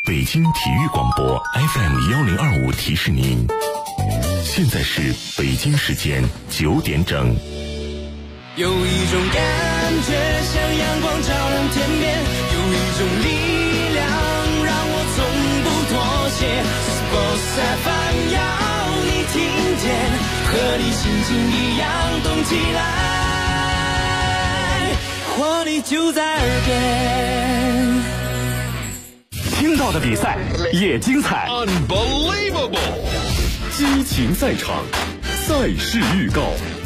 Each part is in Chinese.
北京体育广播 FM1025提示您，现在是北京时间9点整。 有一种感觉像阳光照亮天边，有一种力量让我从不妥协。Sports FM 要你听见，和你心情一样动起来，活力就在耳边。 听到的比赛也精彩 Unbelievable 激情赛场，赛事预告。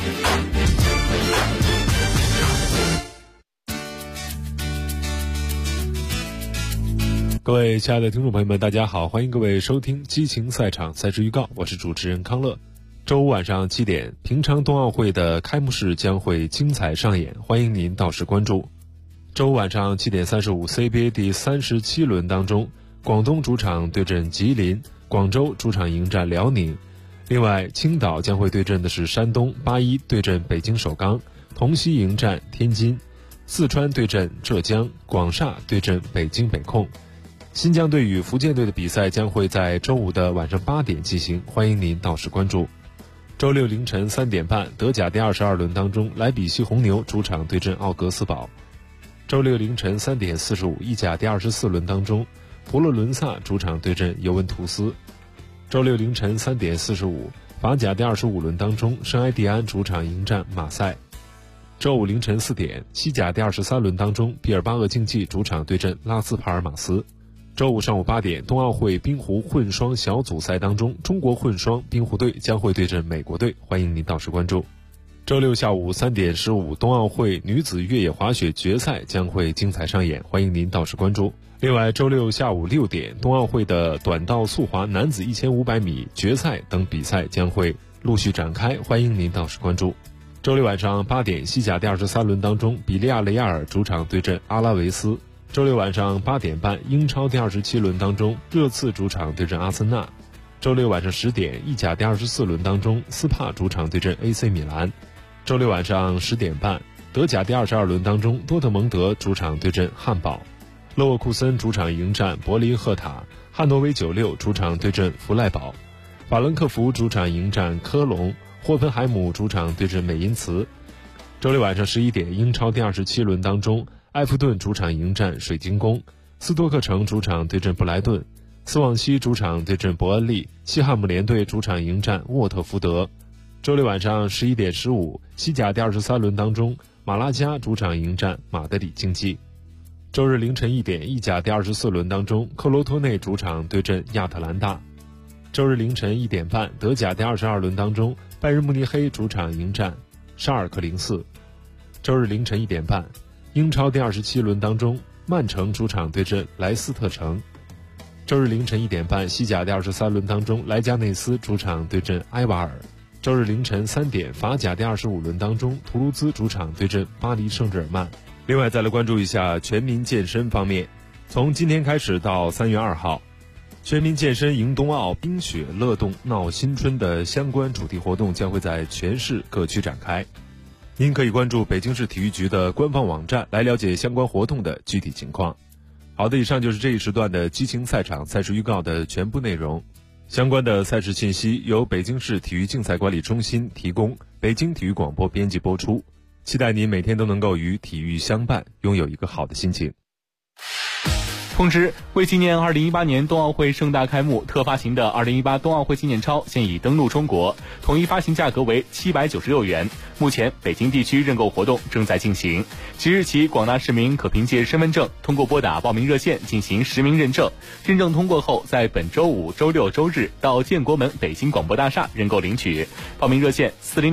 各位亲爱的听众朋友们，大家好，欢迎各位收听激情赛场赛事预告，我是主持人康乐。周五晚上7点，平昌冬奥会的开幕式将会精彩上演，欢迎您到时关注。周五晚上7点35 CBA 第37轮当中，广东主场对阵吉林，广州主场迎战辽宁。另外，青岛将会对阵的是山东，81对阵北京首钢，同曦迎战天津，四川对阵浙江，广厦对阵北京北控。新疆队与福建队的比赛将会在周五的晚上8点进行，欢迎您到时关注。周六凌晨3点半，德甲第22轮当中，莱比锡红牛主场对阵奥格斯堡。周六凌晨3点45，意甲第24轮当中，佛罗伦萨主场对阵尤文图斯。周六凌晨3点45，法甲第25轮当中，圣埃蒂安主场迎战马赛。周五凌晨4点，西甲第23轮当中，毕尔巴鄂竞技主场对阵拉斯帕尔马斯。周五上午8点，冬奥会冰壶混双小组赛当中，中国混双冰壶队将会对阵美国队，欢迎您到时关注。周六下午3点15，冬奥会女子越野滑雪决赛将会精彩上演，欢迎您到时关注。另外，周六下午6点，冬奥会的短道速滑男子1500米决赛等比赛将会陆续展开，欢迎您到时关注。周六晚上8点，西甲第23轮当中，比利亚雷亚尔主场对阵阿拉维斯。周六晚上8点半，英超第27轮当中，热刺主场对阵阿森纳。周六晚上10点，意甲第24轮当中，斯帕主场对阵 AC 米兰。周六晚上10点半，德甲第22轮当中，多特蒙德主场对阵汉堡。勒沃库森主场迎战柏林赫塔，汉诺威96主场对阵弗赖堡。法兰克福主场迎战科隆，霍芬海姆主场对阵美因茨。周六晚上11点，英超第27轮当中，埃弗顿主场迎战水晶宫，斯托克城主场对阵布莱顿，斯旺西主场对阵伯恩利，西汉姆联队主场迎战沃特福德。周六晚上11点15，西甲第23轮当中，马拉加主场迎战马德里竞技。周日凌晨1点，意甲第24轮当中，克罗托内主场对阵亚特兰大。周日凌晨1点半，德甲第22轮当中，拜仁慕尼黑主场迎战沙尔克04。周日凌晨1点半，英超第27轮当中，曼城主场对阵莱斯特城。周日凌晨1点半，西甲第23轮当中，莱加内斯主场对阵埃瓦尔。周日凌晨3点，法甲第25轮当中，图卢兹主场对阵巴黎圣日耳曼。另外再来关注一下全民健身方面，从今天开始到3月2号，全民健身迎冬奥，冰雪乐动闹新春的相关主题活动将会在全市各区展开。您可以关注北京市体育局的官方网站来了解相关活动的具体情况。好的，以上就是这一时段的激情赛场赛事预告的全部内容。相关的赛事信息由北京市体育竞赛管理中心提供，北京体育广播编辑播出。期待您每天都能够与体育相伴，拥有一个好的心情。 通知：为纪念2018年冬奥会盛大开幕，特发行的2018冬奥会纪念钞现已登陆中国，统一发行价格为796元。目前北京地区认购活动正在进行，即日起广大市民可凭借身份证通过拨打报名热线进行实名认证，认证通过后在本周五、周六、周日到建国门北京广播大厦认购领取。报名热线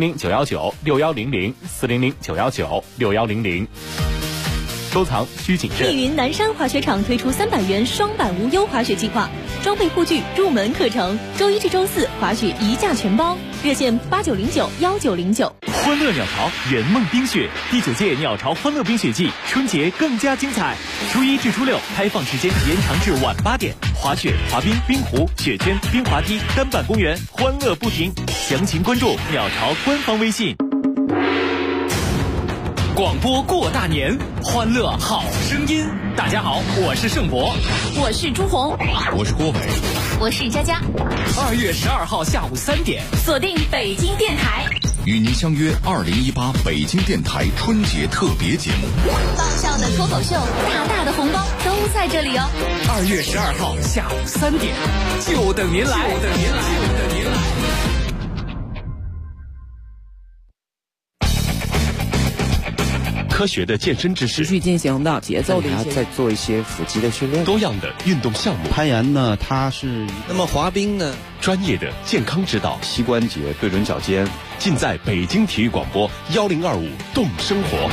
400-919-6100 400-919-6100。收藏需谨慎。 密云南山滑雪场推出300元双板无忧滑雪计划，装备护具、入门课程，周一至周四滑雪一价全包。热线8909-1909。 欢乐鸟巢圆梦冰雪第9届鸟巢欢乐冰雪季，春节更加精彩。初1至初6开放时间延长至晚8点，滑雪、滑冰、冰壶、雪圈、冰滑梯、单板公园，欢乐不停。详情关注鸟巢官方微信。 广播过大年，欢乐好声音。大家好，我是盛博， 我是朱红， 我是郭伟， 我是佳佳。 2月12号下午3点， 锁定北京电台， 与您相约2018北京电台春节特别节目。 爆笑的脱口秀，大大的红包都在这里哦。 2月12号下午3点，就等您来，就等您来，就等您来。科学的健身知识， 持续进行的节奏的一些， 再做一些腹肌的训练， 多样的运动项目， 攀岩呢，它是那么滑冰呢， 专业的健康指导， 膝关节对准脚尖， 尽在北京体育广播1025动生活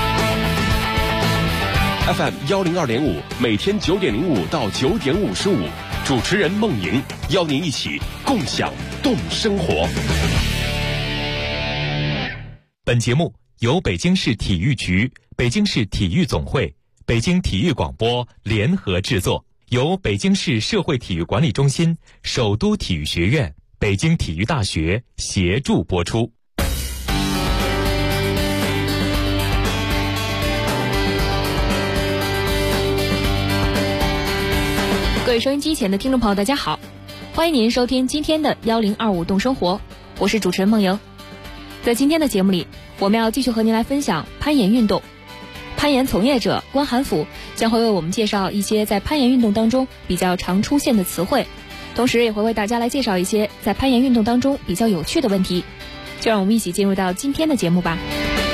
FM 102.5，每天9点05到9点55，主持人孟莹邀您一起共享动生活。 本节目由北京市体育局、北京市体育总会、北京体育广播联合制作，由北京市社会体育管理中心、首都体育学院、北京体育大学协助播出。 各位收音机前的听众朋友，大家好，欢迎您收听今天的1025动生活，我是主持人孟莹。在今天的节目里，我们要继续和您来分享攀岩运动。攀岩从业者关寒甫将会为我们介绍一些在攀岩运动当中比较常出现的词汇，同时也会为大家来介绍一些在攀岩运动当中比较有趣的问题。就让我们一起进入到今天的节目吧。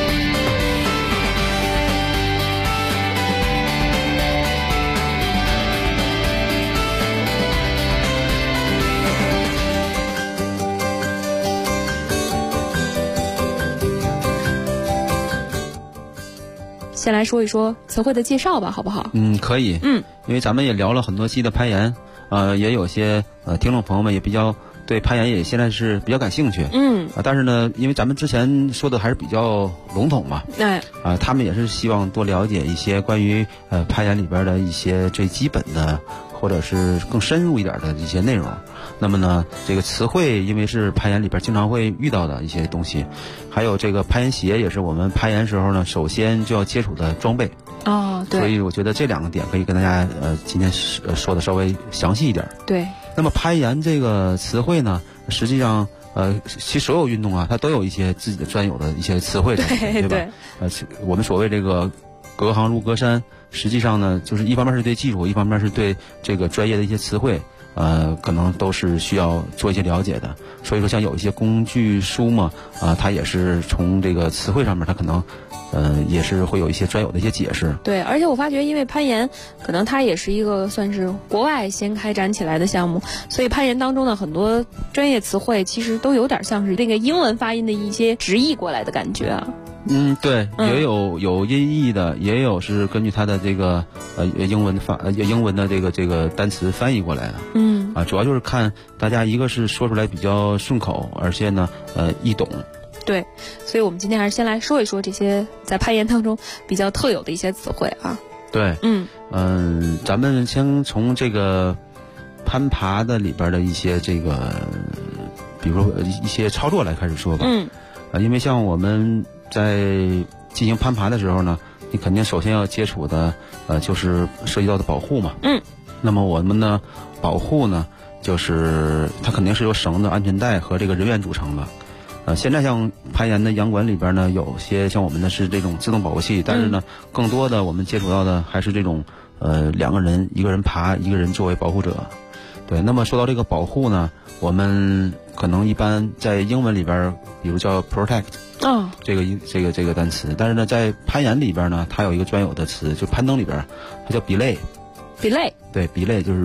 先来说一说词汇的介绍吧，好不好？ 可以。因为咱们也聊了很多期的攀岩，也有些听众朋友们也比较对攀岩也现在是比较感兴趣。但是呢，因为咱们之前说的还是比较笼统嘛，他们也是希望多了解一些关于攀岩里边的一些最基本的，或者是更深入一点的一些内容。那么呢，这个词汇因为是攀岩里边经常会遇到的一些东西，还有这个攀岩鞋也是我们攀岩时候呢首先就要接触的装备。 对。 所以我觉得这2个点可以跟大家今天说的稍微详细一点。 对。 那么攀岩这个词汇呢，实际上其实所有运动啊，它都有一些自己的专有的一些词汇在里面，对吧？我们所谓这个隔行如隔山，实际上呢，就是一方面是对技术，一方面是对这个专业的一些词汇，可能都是需要做一些了解的。所以说，像有一些工具书嘛，它也是从这个词汇上面，它可能也是会有一些专有的一些解释。 对，而且我发觉，因为攀岩可能它也是一个算是国外先开展起来的项目，所以攀岩当中的很多专业词汇其实都有点像是那个英文发音的一些直译过来的感觉啊。 对，也有音译的，也有是根据它的这个英文的这个单词翻译过来的。主要就是看大家一个是说出来比较顺口，而且呢易懂。 对，所以我们今天还是先来说一说这些在攀岩当中比较特有的一些词汇啊。 对，咱们先从这个攀爬的里边的一些这个，比如说一些操作来开始说吧。因为像我们在进行攀爬的时候呢，你肯定首先要接触的就是涉及到的保护嘛。那么我们呢保护呢，就是它肯定是由绳子、安全带和这个人员组成的。现在像攀岩的洋馆里边呢，有些像我们的是这种自动保护器，但是呢，更多的我们接触到的还是这种2个人，一个人爬，一个人作为保护者。对，那么说到这个保护呢，我们可能一般在英文里边，比如叫 protect，这个单词，但是呢，在攀岩里边呢，它有一个专有的词，就攀登里边，它叫 belay。belay， 对 belay 就是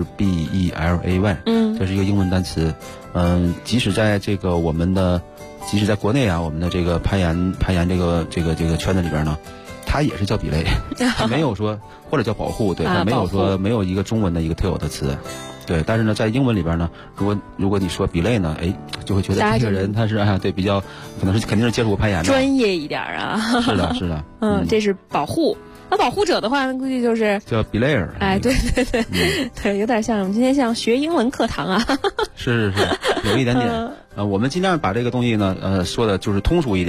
belay，这是一个英文单词。即使在这个即使在国内啊，我们的这个攀岩这个圈子里边呢，它也是叫belay，它没有说或者叫保护，对，它没有说没有一个中文的一个特有的词。对，但是呢，在英文里边呢，如果你说belay呢，就会觉得这个人他是对比较肯定是接触过攀岩的， 专业一点啊。 是的。 这是保护。那保护者的话，估计就是叫 belayer。对， 对，有点像我们今天像学英文课堂啊。 是，有一点点。我们尽量把这个东西呢，说的就是通俗一点。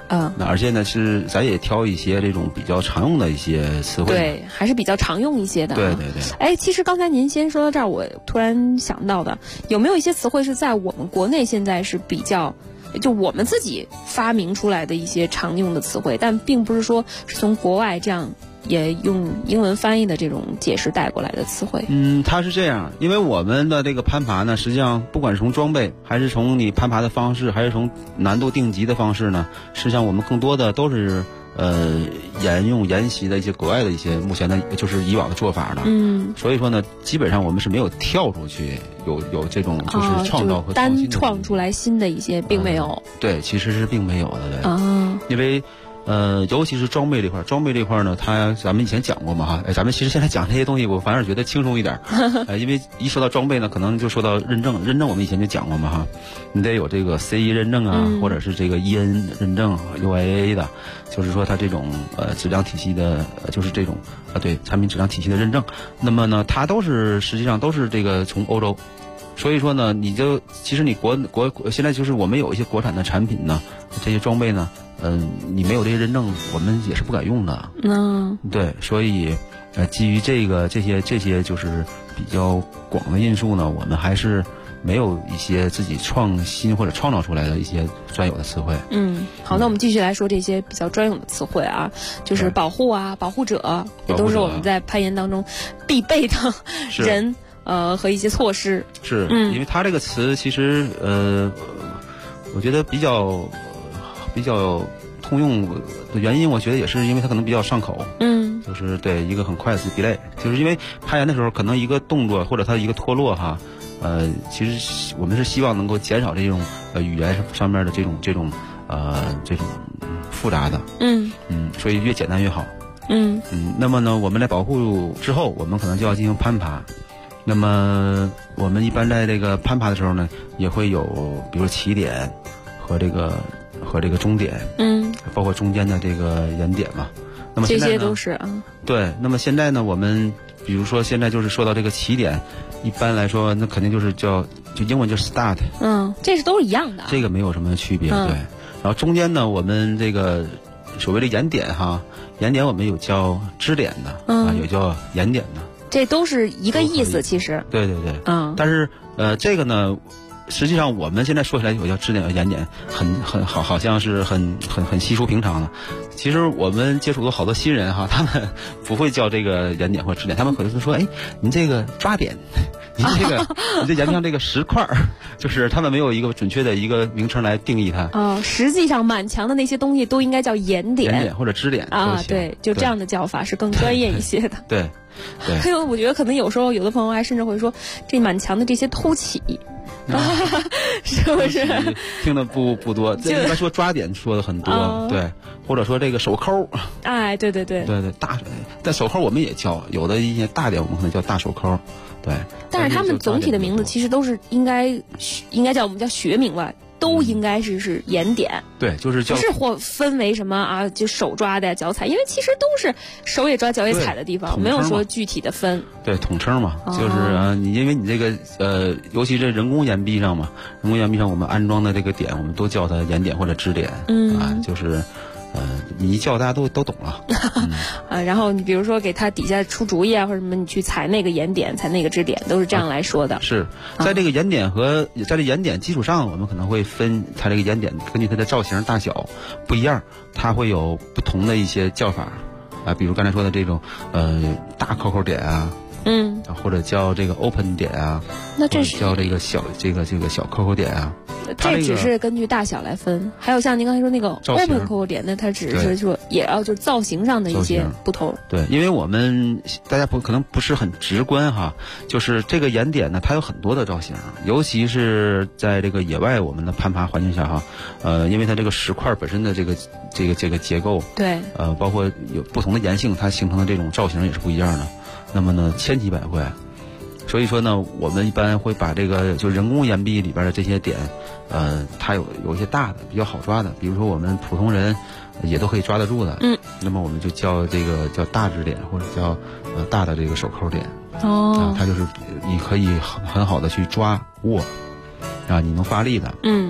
那而且呢咱也挑一些这种比较常用的一些词汇， 对，还是比较常用一些的。 对对对。 哎，其实刚才您先说到这儿，我突然想到的，有没有一些词汇是在我们国内现在是比较，就我们自己发明出来的一些常用的词汇，但并不是说是从国外这样也用英文翻译的这种解释带过来的词汇？ 它是这样，因为我们的这个攀爬呢，实际上不管是从装备，还是从你攀爬的方式，还是从难度定级的方式呢，实际上我们更多的都是沿袭的一些国外的一些目前的就是以往的做法的。所以说呢，基本上我们是没有跳出去有这种就是创造和单创出来新的一些，并没有。 对，其实是并没有的，对。因为尤其是装备这块呢，咱们以前讲过嘛哈，咱们其实现在讲这些东西，我反而觉得轻松一点。因为一说到装备呢，可能就说到认证我们以前就讲过嘛哈，你得有这个 CE 认证啊，或者是这个 EN 认证 UIA 的，就是说它这种质量体系的，就是这种对产品质量体系的认证。那么呢，它实际上都是这个从欧洲。所以说呢，其实你国现在就是我们有一些国产的产品呢，这些装备呢，你没有这些认证，我们也是不敢用的。对，所以基于这些就是比较广的因素呢，我们还是没有一些自己创新或者创造出来的一些专有的词汇。 好，那我们继续来说这些比较专有的词汇啊，就是保护啊、保护者，也都是我们在攀岩当中必备的人。和一些措施是，因为它这个词其实我觉得比较通用的原因，我觉得也是因为它可能比较上口。就是对一个很快速 delay， 就是因为攀岩的时候，可能一个动作或者它一个脱落哈，其实我们是希望能够减少这种语言上面的这种复杂的。所以越简单越好。那么呢，我们在保护之后，我们可能就要进行攀爬。那么我们一般在这个攀爬的时候呢，也会有比如起点和这个终点，包括中间的这个岩点嘛。那么现在呢，这些都是对。那么现在呢，我们比如说现在就是说到这个起点，一般来说那肯定就英文就是 start， 这是都是一样的， 这个没有什么区别，对。然后中间呢，我们这个所谓的岩点哈，岩点我们有叫支点的，有叫岩点的。 这都是一个意思，其实。 对对对。但是这个呢，实际上我们现在说起来有叫支点和岩点，好像是很稀疏平常的。其实我们接触过好多新人哈，他们不会叫这个岩点或支点，他们可能是说，哎，您这个抓点，您这岩壁上这个石块，就是他们没有一个准确的一个名称来定义它。 实际上满墙的那些东西都应该叫岩点或者支点啊，对，就这样的叫法是更专业一些的。 对。 还有，我觉得可能有时候有的朋友还甚至会说，这满墙的这些偷起，是不是？ 听的不多，这一般说抓点说的很多，对，或者说这个手扣， 哎，对， 大，但手扣我们也叫，有的一些大点我们可能叫大手扣，对。 但是他们总体的名字其实都是应该叫我们叫学名吧。都应该是岩点， 对，就是不是或分为什么啊，就手抓的脚踩，因为其实都是手也抓脚也踩的地方，没有说具体的分。 对，统称嘛，就是你因为你这个尤其这人工岩壁上嘛，人工岩壁上我们安装的这个点，我们都叫它岩点或者支点，就是你一叫大家都懂了。 然后你比如说给他底下出主意啊，或者什么，你去踩那个岩点，踩那个支点，都是这样来说的。 是在这个岩点和在这岩点基础上，我们可能会分它这个岩点根据它的造型大小不一样，它会有不同的一些叫法啊，比如刚才说的这种大扣扣点啊。或者叫这个 open 点啊， 那这是叫这个小小扣扣点啊。 这只是根据大小来分，还有像您刚才说那个 open 扣扣点，那它只是说也要就造型上的一些不同。 对，因为我们大家可能不是很直观哈，就是这个岩点呢，它有很多的造型，尤其是在这个野外我们的攀爬环境下哈，因为它这个石块本身的这个结构， 对， 包括有不同的岩性，它形成的这种造型也是不一样的。那么呢，千奇百怪，所以说呢，我们一般会把这个就人工岩壁里边的这些点，它有一些大的比较好抓的，比如说我们普通人也都可以抓得住的，那么我们就叫这个叫大支点或者叫大的这个手扣点，它就是你可以很好的去抓握，啊，你能发力的，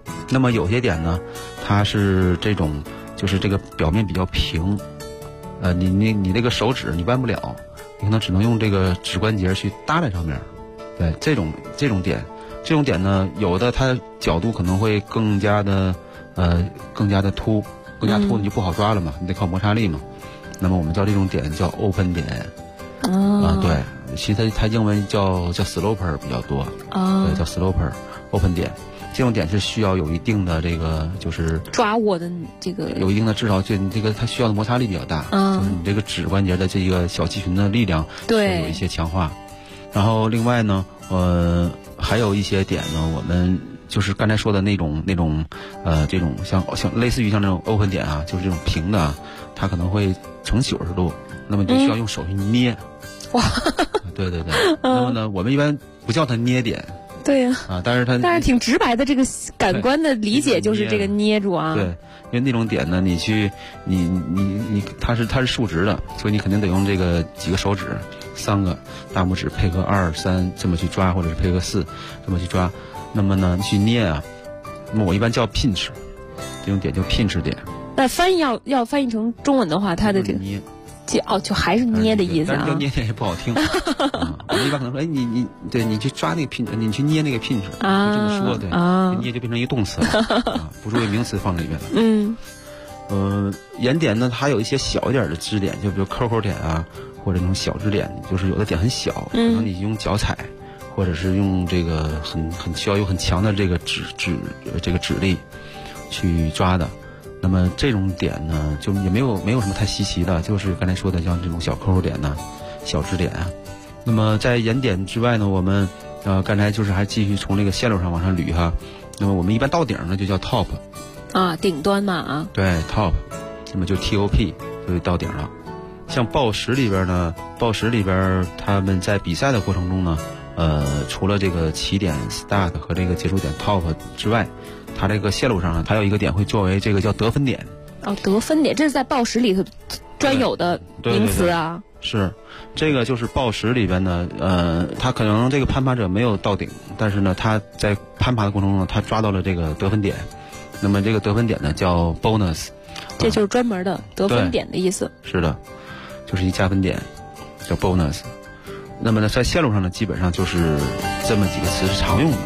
那么有些点呢，它是这种就是这个表面比较平，你这个手指你弯不了，你可能只能用这个指关节去搭在上面。对，这种点呢，有的它角度可能会更加的凸，你就不好抓了嘛，你得靠摩擦力嘛。那么我们叫这种点叫 open 点。对，其实它英文叫 sloper 比较多。对，叫 sloper open 点。这种点是需要有一定的这个就是抓握的这个有一定的，至少就你这个它需要的摩擦力比较大，就是你这个指关节的这个小肌群的力量对有一些强化。然后另外呢，还有一些点呢，我们就是刚才说的那种这种像类似于像这种 open 点啊，就是这种平的，它可能会呈90度，那么就需要用手去捏。 哇， 对。那么呢，我们一般不叫它捏点。 对呀， 但是挺直白的，这个感官的理解就是这个捏住啊。 对，因为那种点呢，你它是竖直的，所以你肯定得用这个几个手指，3个大拇指配合2、3这么去抓，或者是配合4这么去抓。那么呢，去捏啊，那么我一般叫 pinch， 这种点叫 pinch 点。 那翻译要翻译成中文的话，它的这个捏。 就还是捏的意思啊， 但是叫捏点也不好听。我们一般可能说，你去抓那个pinch，你去捏那个pinch，就这么说，对，捏就变成一个动词了，不作为名词放里面了。眼点呢，它有一些小一点的支点，就比如扣点啊，或者那种小支点，就是有的点很小，可能你用脚踩，或者是用这个需要有很强的这个指力去抓的。那么这种点呢，就也没有什么太稀奇的，就是刚才说的像这种小扣点呐、小支点啊。那么在眼点之外呢，我们刚才就是还继续从这个线路上往上捋哈。那么我们一般到顶呢就叫 top 啊，顶端嘛啊。 对 top， 那么就 top 就到顶了。像报时里边他们在比赛的过程中呢，除了这个起点 start 和这个结束点 top 之外，它这个线路上还有一个点会作为这个叫得分点。 得分点，这是在报时里头专有的名词啊。 对，是，这个就是报时里边呢，他可能这个攀爬者没有到顶，但是呢，他在攀爬的过程中呢，他抓到了这个得分点。那么这个得分点呢叫 bonus， 这就是专门的得分点的意思。 是的，就是一加分点，叫 bonus。那么呢，在线路上呢，基本上就是这么几个词是常用的。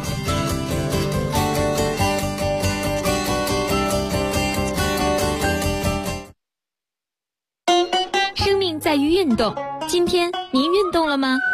在于运动，今天您运动了吗？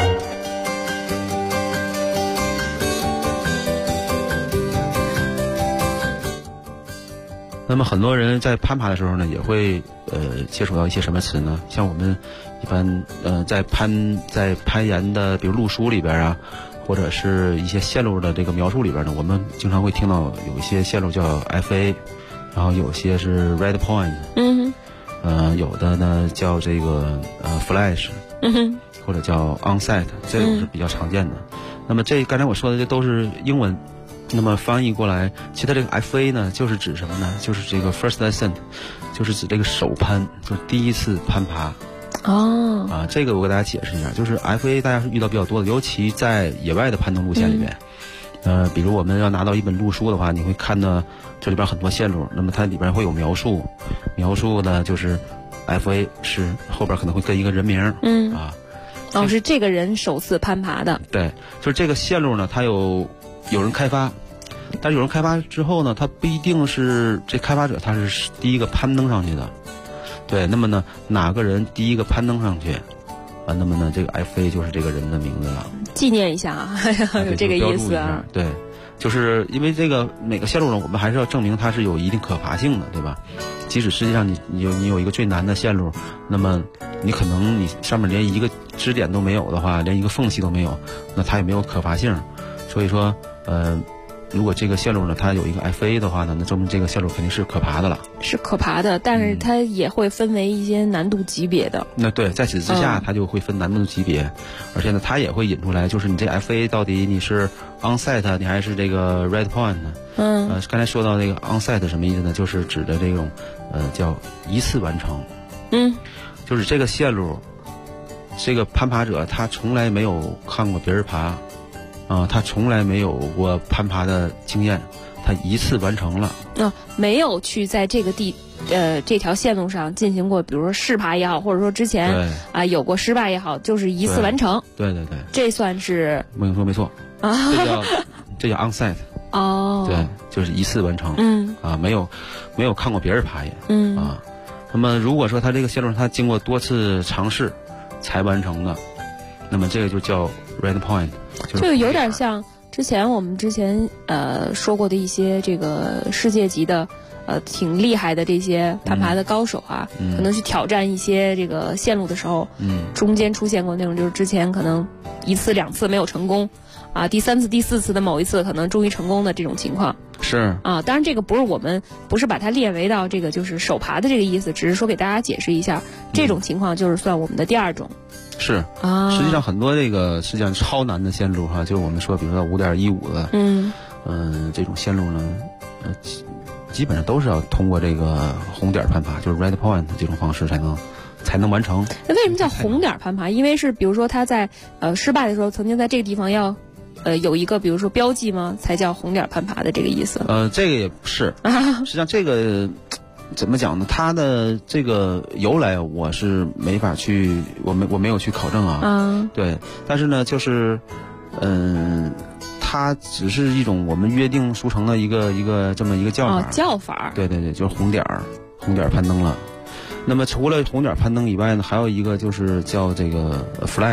那么很多人在攀爬的时候呢，也会接触到一些什么词呢？像我们一般在攀岩的，比如路书里边啊，或者是一些线路的这个描述里边呢，我们经常会听到有一些线路叫 FA， 然后有些是 Red Point。有的呢叫这个flash， 或者叫 onset， 这种是比较常见的。那么刚才我说的这都是英文，那么翻译过来，其实它这个 FA 呢，就是指什么呢？就是这个 first ascent， 就是指这个首攀，就是第一次攀爬。这个我给大家解释一下，就是 FA 大家是遇到比较多的，尤其在野外的攀登路线里面。比如我们要拿到一本路书的话，你会看到这里边很多线路，那么它里边会有描述呢就是 FA 是后边可能会跟一个人名。 是这个人首次攀爬的。 对，就是这个线路呢，它有人开发，但是有人开发之后呢，它不一定是这开发者他是第一个攀登上去的。对，那么呢，哪个人第一个攀登上去那么呢，这个 FA 就是这个人的名字了。 纪念一下啊，有这个意思啊。 对，就是因为这个每个线路呢，我们还是要证明它是有一定可爬性的，对吧？即使实际上你有一个最难的线路，那么你可能你上面连一个支点都没有的话，连一个缝隙都没有，那它也没有可爬性。所以说，如果这个线路呢，它有一个 FA 的话呢，那证明这个线路肯定是可爬的了。是可爬的，但是它也会分为一些难度级别的。 那对，在此之下，它就会分难度级别，而且呢，它也会引出来，就是你这 FA 到底你是 onset 你还是这个 red point 呢？刚才说到这个 onset 什么意思呢？就是指的这种叫一次完成。就是这个线路，这个攀爬者他从来没有看过别人爬。他从来没有过攀爬的经验， 它一次完成了。 没有去在这个这条线路上进行过，比如说试爬也好，或者说之前有过失败也好，就是一次完成。 对， 这算是我跟你说没错啊，这叫 onsite。 哦， 对，就是一次完成。没有看过别人爬也。那么如果说它这个线路它经过多次尝试才完成的，那么这个就叫 red point。 这个有点像我们之前说过的一些这个世界级的挺厉害的这些攀爬的高手啊，可能去挑战一些这个线路的时候，中间出现过那种就是之前可能1次2次没有成功啊，第3次第4次的某一次可能终于成功的这种情况。 是啊， 当然这个不是把它列为到这个就是手爬的这个意思，只是说给大家解释一下，这种情况就是算我们的第2种。 是啊，实际上很多这个实际上超难的线路就是我们说比如说5.15的，这种线路呢，基本上都是要通过这个红点攀爬，就是 red point 这种方式才能完成。 那为什么叫红点攀爬？因为是比如说他在失败的时候曾经在这个地方要有一个比如说标记吗？才叫红点攀爬的这个意思？ 这个也不是，实际上这个怎么讲呢？它的这个由来我是没法去，我没有去考证啊。对，但是呢，就是它只是一种我们约定俗成的一个这么一个叫法。 叫法。对， 就是红点攀登了。那么除了红点攀登以外呢，还有一个就是叫这个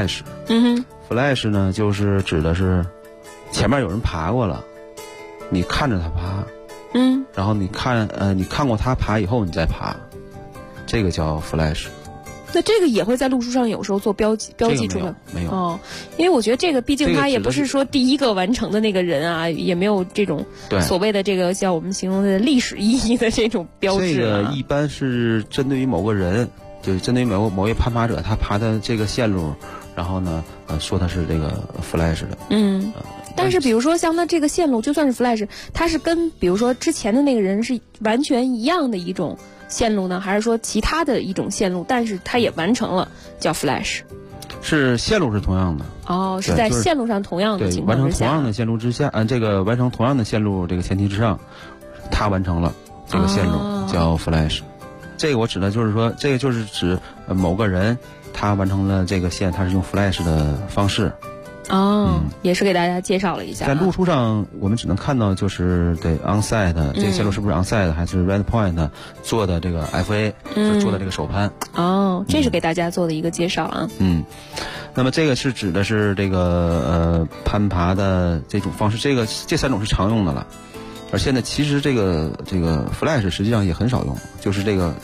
flash。flash 呢，就是指的是前面有人爬过了，你看着他爬。然后你看过他爬以后你再爬，这个叫 flash。 那这个也会在路书上有时候做标记出来？ 没有因为我觉得这个毕竟他也不是说第一个完成的那个人啊，也没有这种所谓的这个叫我们形容的历史意义的这种标志。 这个一般是针对于某个人，就是针对于某位攀爬者他爬的这个线路，然后呢说他是这个 flash 的。 但是比如说像他这个线路就算是 flash， 它是跟比如说之前的那个人是完全一样的一种线路呢，还是说其他的一种线路，但是它也完成了叫 flash？ 是线路是同样的。 是在线路上同样的情况之下， 完成同样的线路之下，这个完成同样的线路这个前提之上，他完成了这个线路叫 flash。这个我指的就是说，这个就是指某个人他完成了这个线，他是用 flash 的方式。 也是给大家介绍了一下。 在路书上我们只能看到就是对 onsite 这个线路是不是 onsite 还是 red point 做的这个 FA 做的这个手攀。 这是给大家做的一个介绍啊。 那么这个是指的是这个攀爬的这种方式，这3种是常用的了。而现在其实这个 flash 实际上也很少用，就是这个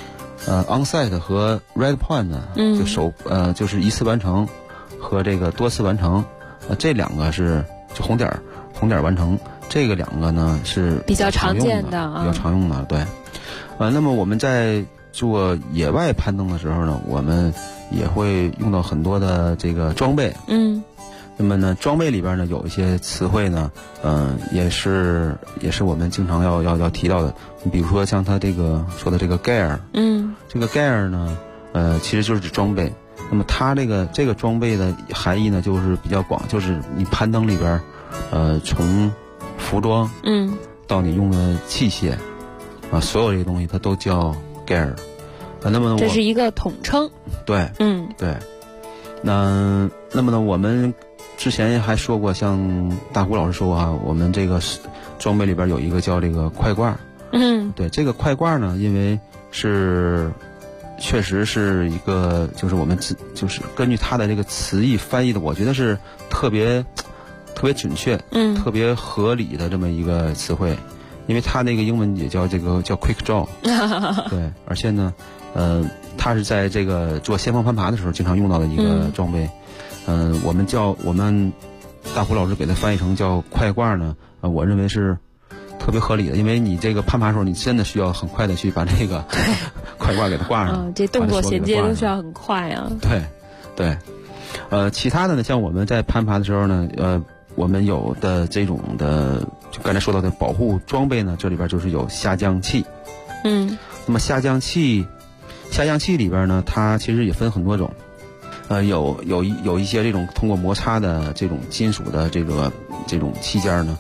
onsite 和 red point 就是一次完成和这个多次完成，这2个是就红点完成，这个2个呢是比较常见的，比较常用的。对，那么我们在做野外攀登的时候呢，我们也会用到很多的这个装备。那么呢，装备里边呢有一些词汇呢，也是我们经常要提到的。你比如说像它这个说的这个 gear，这个 gear 呢，其实就是指装备。那么它这个装备的含义呢，就是比较广，就是你攀登里边，从服装，到你用的器械，所有这些东西它都叫 gear。那么这是一个统称。 对，对。那么呢，我们之前还说过，像大胡老师说过我们这个装备里边有一个叫这个快挂。对，这个快挂呢，因为确实是一个，就是我们就是根据它的这个词义翻译的，我觉得是特别准确，特别合理的这么一个词汇，因为它那个英文也叫这个叫 quick draw。对，而且呢，它是在这个做先锋攀爬的时候经常用到的一个装备。我们大胡老师给它翻译成叫快挂呢，我认为是特别合理的，因为你这个攀爬的时候，你真的需要很快的去把这个快挂给它挂上。 这动作衔接都需要很快啊。 对，其他的呢，像我们在攀爬的时候呢，我们有的这种的，就刚才说到的保护装备呢，这里边就是有下降器。那么下降器里边呢，它其实也分很多种。有一些这种通过摩擦的这种金属的这种器件呢，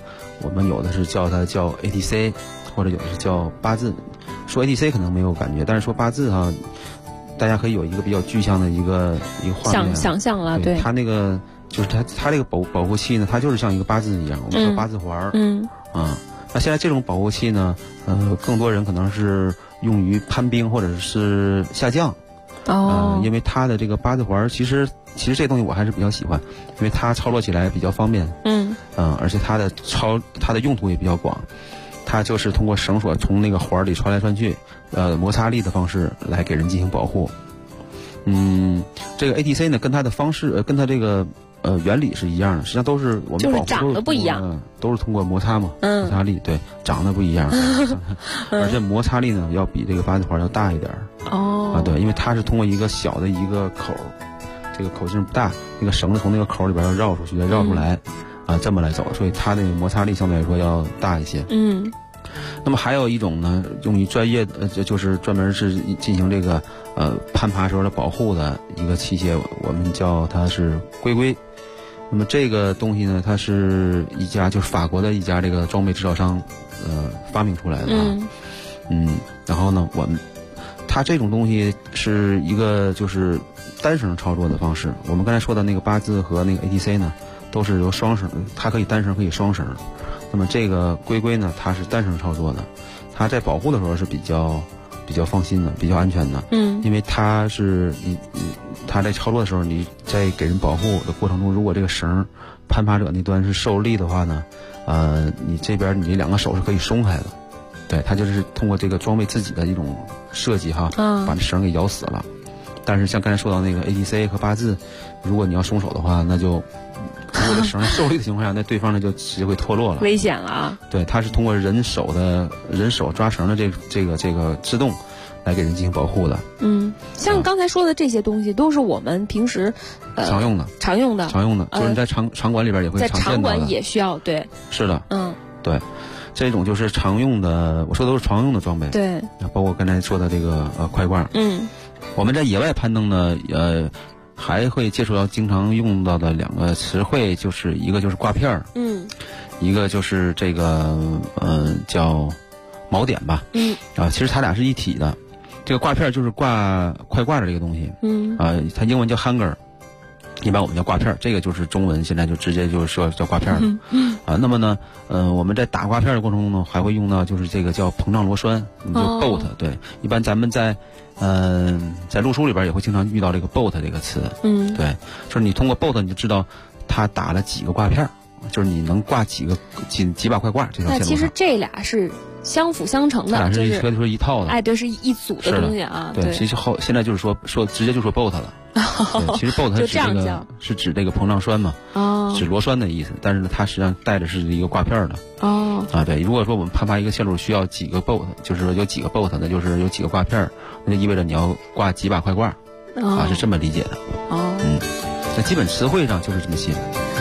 我们有的是叫它叫 ATC， 或者有的是叫八字。说 ATC 可能没有感觉，但是说八字哈，大家可以有一个比较具象的一个画面想象了。对， 它那个就是它这个保护器呢，它就是像一个八字一样，我们说八字环。那现在这种保护器呢，更多人可能是用于攀冰或者是下降。因为它的这个八字环，其实这东西我还是比较喜欢，因为它操作起来比较方便。而且它的用途也比较广，它就是通过绳索从那个环里穿来穿去，摩擦力的方式来给人进行保护。这个 ATC 呢，跟它的方式，跟它这个原理是一样的，实际上都是我们就是保护长得不一样， 都是通过摩擦嘛，摩擦力对，长得不一样，而且摩擦力呢要比这个八字环要大一点。对，因为它是通过一个小的一个口，这个口径不大，那个绳子从那个口里边要绕出去，再绕出来，这么来走，所以它的摩擦力相对来说要大一些。那么还有一种呢，用于专业的，就是专门是进行这个攀爬时候的保护的一个器械，我们叫它是龟。那么这个东西呢，它是就是法国的一家这个装备制造商发明出来的。然后呢，它这种东西是一个就是单绳操作的方式。我们刚才说的那个八字和那个 ATC 呢，都是由双绳，它可以单绳可以双绳。那么这个龟呢，它是单绳操作的，它在保护的时候是比较放心的，比较安全的。因为它是它在操作的时候，你在给人保护的过程中，如果这个绳攀爬者那端是受力的话呢，你这边你两个手是可以松开的。对，它就是通过这个装备自己的一种设计哈，把这绳给咬死了。但是像刚才说到那个 ATC 和八字，如果你要松手的话，那就如果这绳受力的情况下，那对方呢就直接会脱落了， 危险了啊！ 对，它是通过人手抓绳的这个制动来给人进行保护的。 像刚才说的这些东西，都是我们平时常用的，就是你在场馆里边也会常见到的， 在场馆也需要。对， 是的，对。这种就是常用的，我说的都是常用的装备。 对， 包括刚才说的这个快挂。我们在野外攀登呢，还会接触到经常用到的两个词汇，就是一个就是挂片儿，一个就是这个叫锚点吧。其实它俩是一体的。这个挂片就是挂快挂的这个东西。它英文叫 hanger。一般我们叫挂片，这个就是中文现在就直接就说叫挂片了。那么呢，我们在打挂片的过程中呢，还会用到就是这个叫膨胀螺栓，就 bolt。对，一般咱们在路书里边也会经常遇到这个 bolt 这个词。对，就是你通过 bolt 你就知道它打了几个挂片，就是你能挂几把快挂这条线路上。 那其实这俩是相辅相成的， 它俩是可以说一套的。 对，是一组的东西啊。 对，其实现在就是说直接就说 bolt 了。其实 bolt 是指这个膨胀栓嘛，指螺栓的意思。但是呢，它实际上带的是一个挂片的。对，如果说我们攀爬一个线路需要几个 bolt， 就是说有几个 bolt， 那就是有几个挂片，那就意味着你要挂几把快挂。是这么理解的。那基本词汇上就是这么些。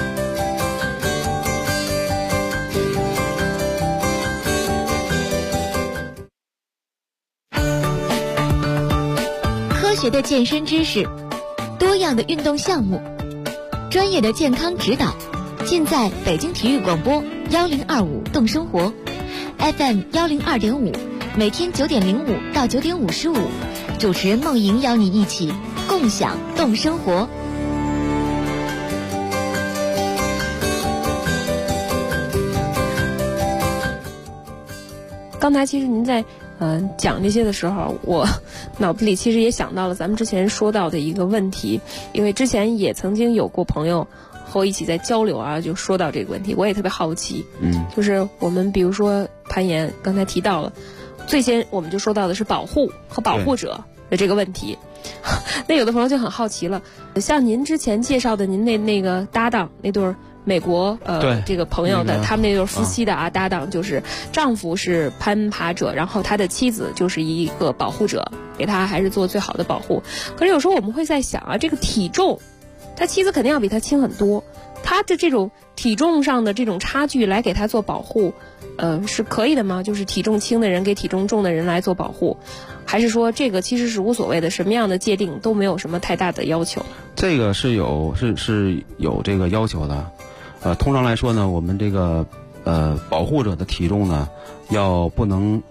科学的健身知识，多样的运动项目，专业的健康指导，尽在北京体育广播1025动生活 FM 102.5，每天9点05到9点55，主持人梦莹邀你一起共享动生活。 刚才其实您在讲这些的时候，我脑子里其实也想到了咱们之前说到的一个问题，因为之前也曾经有过朋友和我一起在交流啊，就说到这个问题，我也特别好奇。就是我们比如说攀岩，刚才提到了，最先我们就说到的是保护和保护者的这个问题。那有的朋友就很好奇了，像您之前介绍的您那个搭档那对美国这个朋友的，他们那对夫妻的搭档，就是丈夫是攀爬者，然后他的妻子就是一个保护者，给他还是做最好的保护。可是有时候我们会在想这个体重，他妻子肯定要比他轻很多，他的这种体重上的这种差距来给他做保护，是可以的吗？就是体重轻的人给体重重的人来做保护，还是说这个其实是无所谓的，什么样的界定都没有什么太大的要求？ 这个是有这个要求的。通常来说呢，我们这个保护者的体重呢，要不能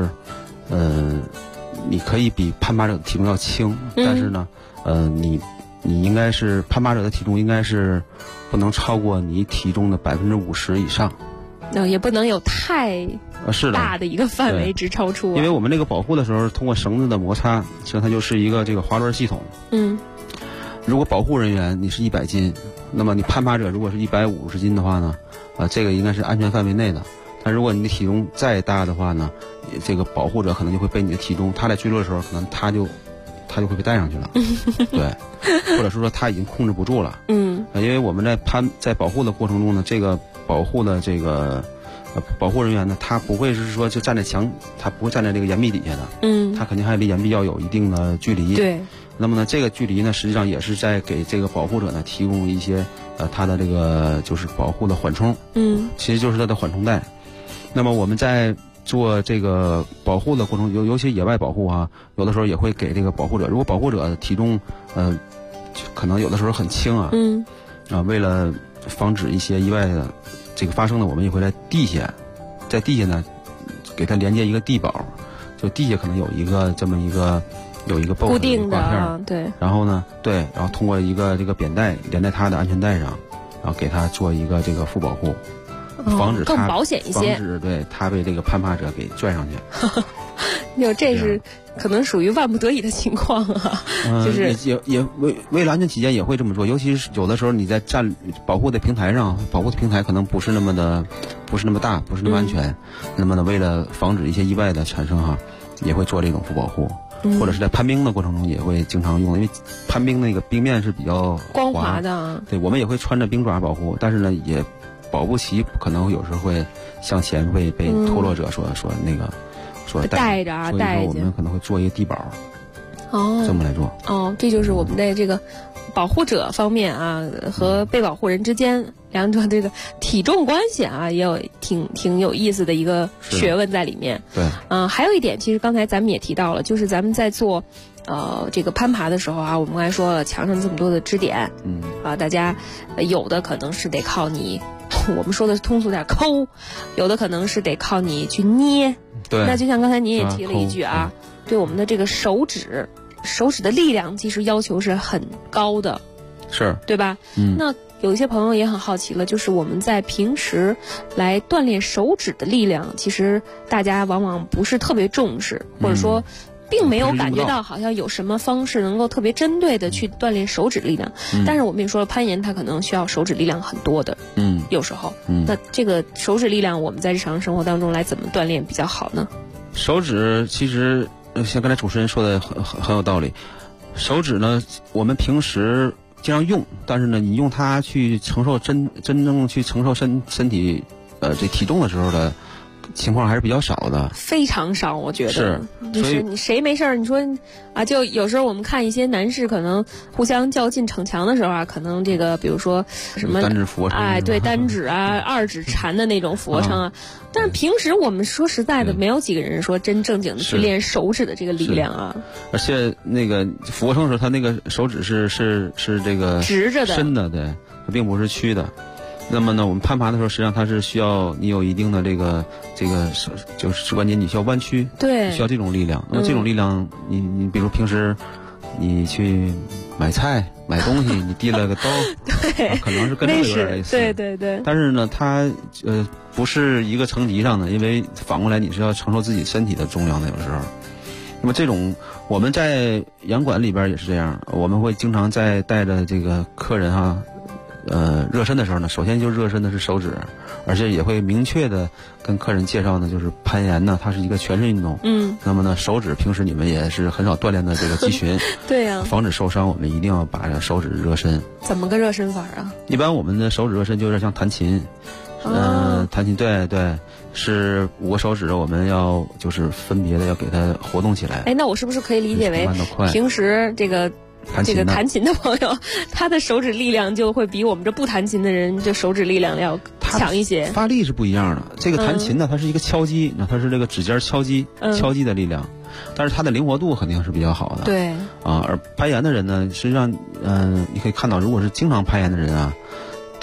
你可以比攀爬者的体重要轻，但是呢，你应该是攀爬者的体重应该是不能超过你体重的50%以上。 也不能有太大的一个范围值超出。 因为我们这个保护的时候，通过绳子的摩擦，实际上它就是一个这个滑轮系统。如果保护人员你是100斤，那么你攀爬者如果是150斤的话呢，这个应该是安全范围内的。但如果你的体重再大的话呢，这个保护者可能就会被你的体重，他在坠落的时候，可能他就会被带上去了，对，或者说他已经控制不住了。因为我们在保护的过程中呢，这个保护的这个保护人员呢，他不会是说就站在他不会站在这个岩壁底下的，他肯定还离岩壁要有一定的距离。 对。 那么呢，这个距离呢，实际上也是在给这个保护者呢提供一些他的这个就是保护的缓冲，其实就是他的缓冲带。那么我们在做这个保护的过程中，尤其野外保护啊，有的时候也会给这个保护者，如果保护者体重可能有的时候很轻啊，为了防止一些意外的这个发生呢，我们也会在地下呢给它连接一个地保，就地下可能有一个这么一个固定的挂片， 对， 然后呢，对，然后通过一个这个扁带连在它的安全带上，然后给它做一个这个副保护，防止它更保险一些， 防止对它被这个攀爬者给拽上去。 这是可能属于万不得已的情况啊，就是也为了安全起见也会这么做，尤其是有的时候你在保护的平台上，保护的平台可能不是那么大，不是那么安全，那么呢，为了防止一些意外的产生也会做这种副保护。或者是在攀冰的过程中也会经常用，因为攀冰那个冰面是比较光滑的， 对，我们也会穿着冰爪保护，但是呢也保不齐，可能有时候会向前会被脱落者说带着啊，所以说我们可能会做一个地保，这么来做。 这就是我们的这个保护者方面啊，和被保护人之间两者这个体重关系啊，也有挺有意思的一个学问在里面。 对， 还有一点，其实刚才咱们也提到了，就是咱们在做这个攀爬的时候啊，我们还说了墙上这么多的支点，大家有的可能是得靠你，我们说的通俗点抠，有的可能是得靠你去捏。 对， 那就像刚才您也提了一句对我们的这个手指的力量其实要求是很高的， 是对吧？那有一些朋友也很好奇了，就是我们在平时来锻炼手指的力量，其实大家往往不是特别重视，或者说并没有感觉到好像有什么方式能够特别针对的去锻炼手指力量。但是我们也说了，攀岩它可能需要手指力量很多的，有时候，那这个手指力量我们在日常生活当中来怎么锻炼比较好呢？ 手指其实像刚才主持人说的很有道理，手指呢我们平时经常用，但是呢你用它去承受真正去承受身体这体重的时候的情况还是比较少的， 非常少，我觉得是。 就是你谁没事儿，你说就有时候我们看一些男士可能互相较劲逞强的时候可能这个比如说什么单指俯卧撑， 对，单指二指缠的那种俯卧撑但是平时我们说实在的，没有几个人说真正经的去练手指的这个力量而且那个俯卧撑的时候，他那个手指是这个直着的， 伸的，对，它并不是曲的。那么呢，我们攀爬的时候，实际上它是需要你有一定的这个就是指关节，你需要弯曲， 对， 需要这种力量。那么这种力量，你比如平时你去买菜买东西，你提了个刀， 对， 可能是跟这个有点类似， 对。 但是呢，它不是一个层级上的，因为反过来你是要承受自己身体的重量的，有时候。那么这种我们在洋馆里边也是这样，我们会经常在带着这个客人热身的时候呢，首先就热身的是手指，而且也会明确的跟客人介绍呢，就是攀岩呢，它是一个全身运动。那么呢，手指平时你们也是很少锻炼的这个肌群， 对呀， 防止受伤，我们一定要把手指热身。 怎么个热身法啊？ 一般我们的手指热身就有点像弹琴，弹琴，对，是5个手指，我们要就是分别的要给它活动起来。 那我是不是可以理解为平时这个弹琴的朋友，他的手指力量就会比我们这不弹琴的人这手指力量要强一些， 发力是不一样的。这个弹琴呢，它是一个敲击，它是这个指尖敲击的力量，但是它的灵活度肯定是比较好的。 对而攀岩的人呢，实际上你可以看到，如果是经常攀岩的人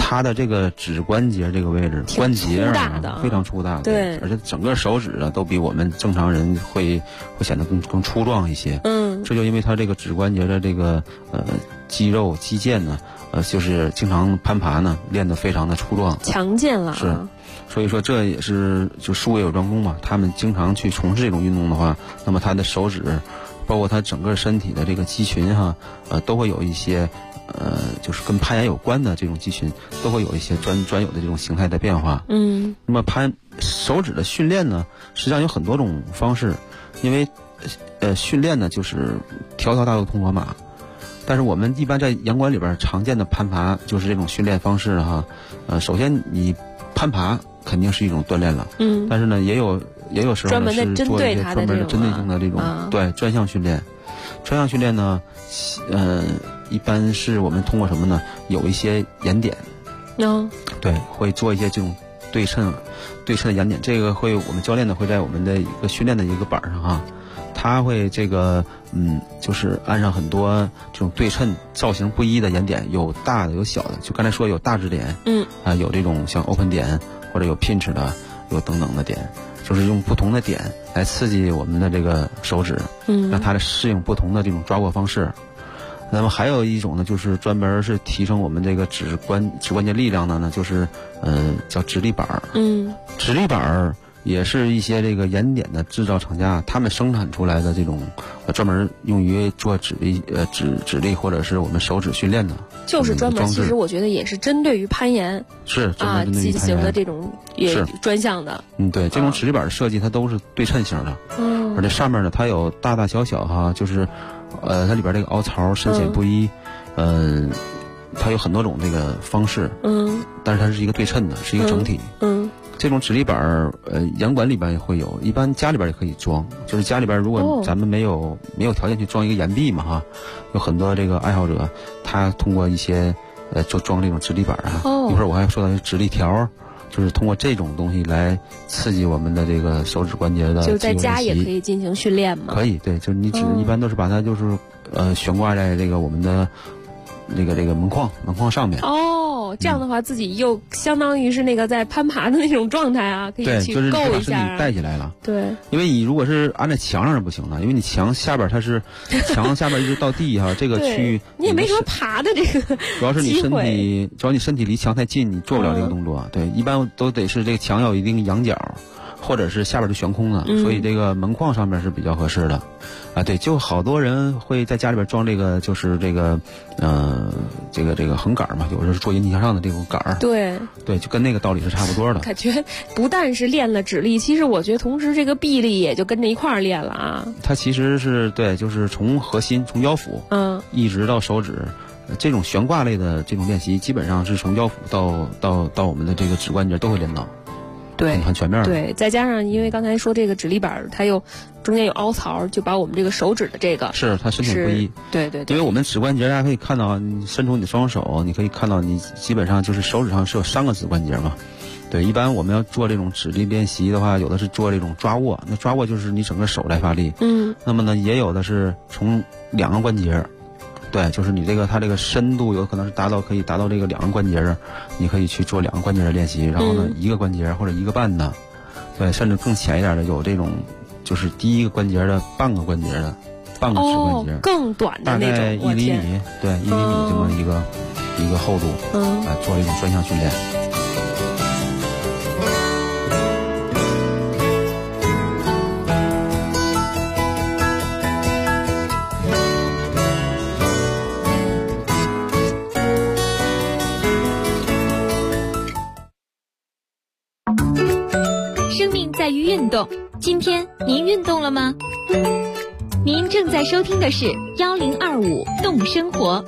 它的这个指关节这个位置，关节非常粗大， 对， 而且整个手指都比我们正常人会显得更粗壮一些。这就因为它这个指关节的这个肌肉肌腱呢，就是经常攀爬呢，练得非常的粗壮强健了。 是，所以说这也是就术业有专攻嘛。他们经常去从事这种运动的话，那么他的手指，包括他整个身体的这个肌群都会有一些就是跟攀岩有关的这种肌群，都会有一些专有的这种形态的变化。那么手指的训练呢，实际上有很多种方式，因为训练呢就是条条大路通罗马。但是我们一般在洋馆里边常见的攀爬就是这种训练方式首先你攀爬肯定是一种锻炼了，但是呢也有时候呢是做一些专门的针对性的这种对专项训练。专项训练呢，一般是我们通过什么呢？有一些眼点，对，会做一些这种对称的眼点。这个我们教练呢会在我们的一个训练的一个板上他会这个就是按上很多这种对称造型不一的眼点，有大的有小的，就刚才说有大指点，有这种像 open 点或者有 pinch 的，有等等的点，就是用不同的点来刺激我们的这个手指，让它适应不同的这种抓握方式。那么还有一种呢，就是专门是提升我们这个指关节力量的呢，就是叫直立板。直立板也是一些这个眼点的制造厂家他们生产出来的这种专门用于做指力或者是我们手指训练的， 就是专门其实我觉得也是针对于攀岩是机型的这种也专项的。 对，这种直立板的设计它都是对称型的，而且上面呢它有大大小小就是它里边这个凹槽深浅不一，它有很多种这个方式，但是它是一个对称的，是一个整体。这种直立板洋馆里边也会有，一般家里边也可以装。就是家里边如果咱们没有条件去装一个岩壁嘛有很多这个爱好者他通过一些就装这种直立板一会儿我还说到直立条，就是通过这种东西来刺激我们的这个手指关节的， 就在家也可以进行训练吗？ 可以，对，就是你一般都是把它就是悬挂在这个我们的这个门框上面。 这样的话自己又相当于是那个在攀爬的那种状态可以去够一下。对，就是把身体带起来了。 对， 因为你如果是安在墙上是不行的，因为你墙下边它是墙下边一直到地这个区域你也没什么爬的这个主要你身体离墙太近，你做不了这个动作。对，一般都得是这个墙要有一定仰角，或者是下边是悬空的，所以这个门框上面是比较合适的。对，就好多人会在家里边装这个，就是这个这个横杆嘛，有时候是做引体向上的这种杆儿。对，就跟那个道理是差不多的。 感觉不但是练了指力，其实我觉得同时这个臂力也就跟着一块儿练了它其实是对，就是从核心从腰腹一直到手指。这种悬挂类的这种练习，基本上是从腰腹到我们的这个指关节都会练到。 对， 很全面。 对，再加上因为刚才说这个指力板它又中间有凹槽，就把我们这个手指的这个是它深浅不一。 对，因为我们指关节大家可以看到，你伸出你的双手，你可以看到你基本上就是手指上是有3个指关节嘛。对，一般我们要做这种指力练习的话，有的是做这种抓握，那抓握就是你整个手来发力。那么呢，也有的是从2个关节。对，就是你它这个深度有可能是可以达到这个2个关节你可以去做2个关节的练习，然后呢1个关节或者1个半的，对，甚至更浅一点的有这种，就是第1个关节的半个关节的半个指关节， 更短的那种， 大概1厘米，对，1厘米这么一个厚度，做一种专项训练。 在于运动，今天您运动了吗？您正在收听的是1025动生活。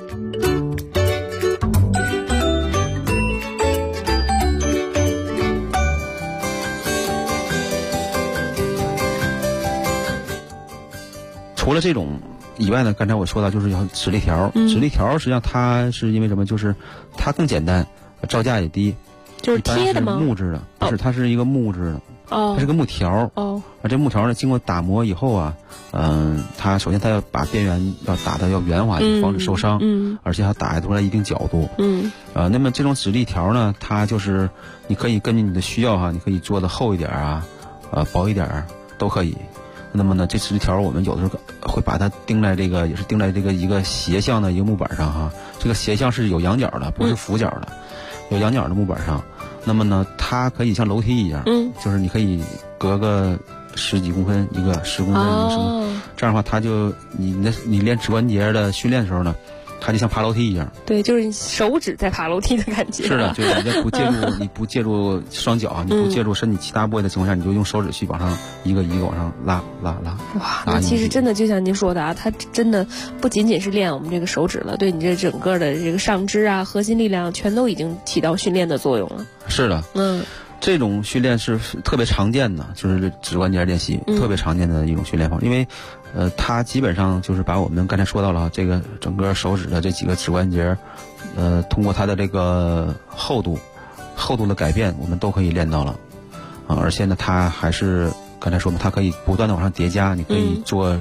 除了这种以外呢，刚才我说到就是要直立条，直立条实际上它是因为什么？就是它更简单，造价也低， 就是贴的吗？ 木质的，不是，它是一个木质的。 它是个木条。这木条呢，经过打磨以后啊，它首先它要把边缘要打得要圆滑，防止受伤。而且它打出来一定角度。那么这种指力条呢，它就是你可以根据你的需要哈，你可以做的厚一点啊，薄一点都可以。那么呢，这指力条我们有的时候会把它钉在这个，也是钉在这个一个斜向的一个木板上哈。这个斜向是有仰角的，不是俯角的，有仰角的木板上。那么呢，它可以像楼梯一样，就是你可以隔个10几公分一个，10公分一个，10公分。这样的话，它就你练指关节的训练的时候呢，它就像爬楼梯一样。 对，就是手指在爬楼梯的感觉。 是的，就是你不借助双脚，你不借助身体其他部位的情况下，你就用手指去往上一个一个往上拉。 哇，那其实真的就像您说的啊，它真的不仅仅是练我们这个手指了，对你这整个的这个上肢啊、核心力量全都已经起到训练的作用了。 是的，这种训练是特别常见的，就是指关节练习特别常见的一种训练方式，因为它基本上就是把我们刚才说到了这个整个手指的这几个指关节，通过它的这个厚度的改变，我们都可以练到了而且呢，它还是刚才说嘛，它可以不断的往上叠加，你可以做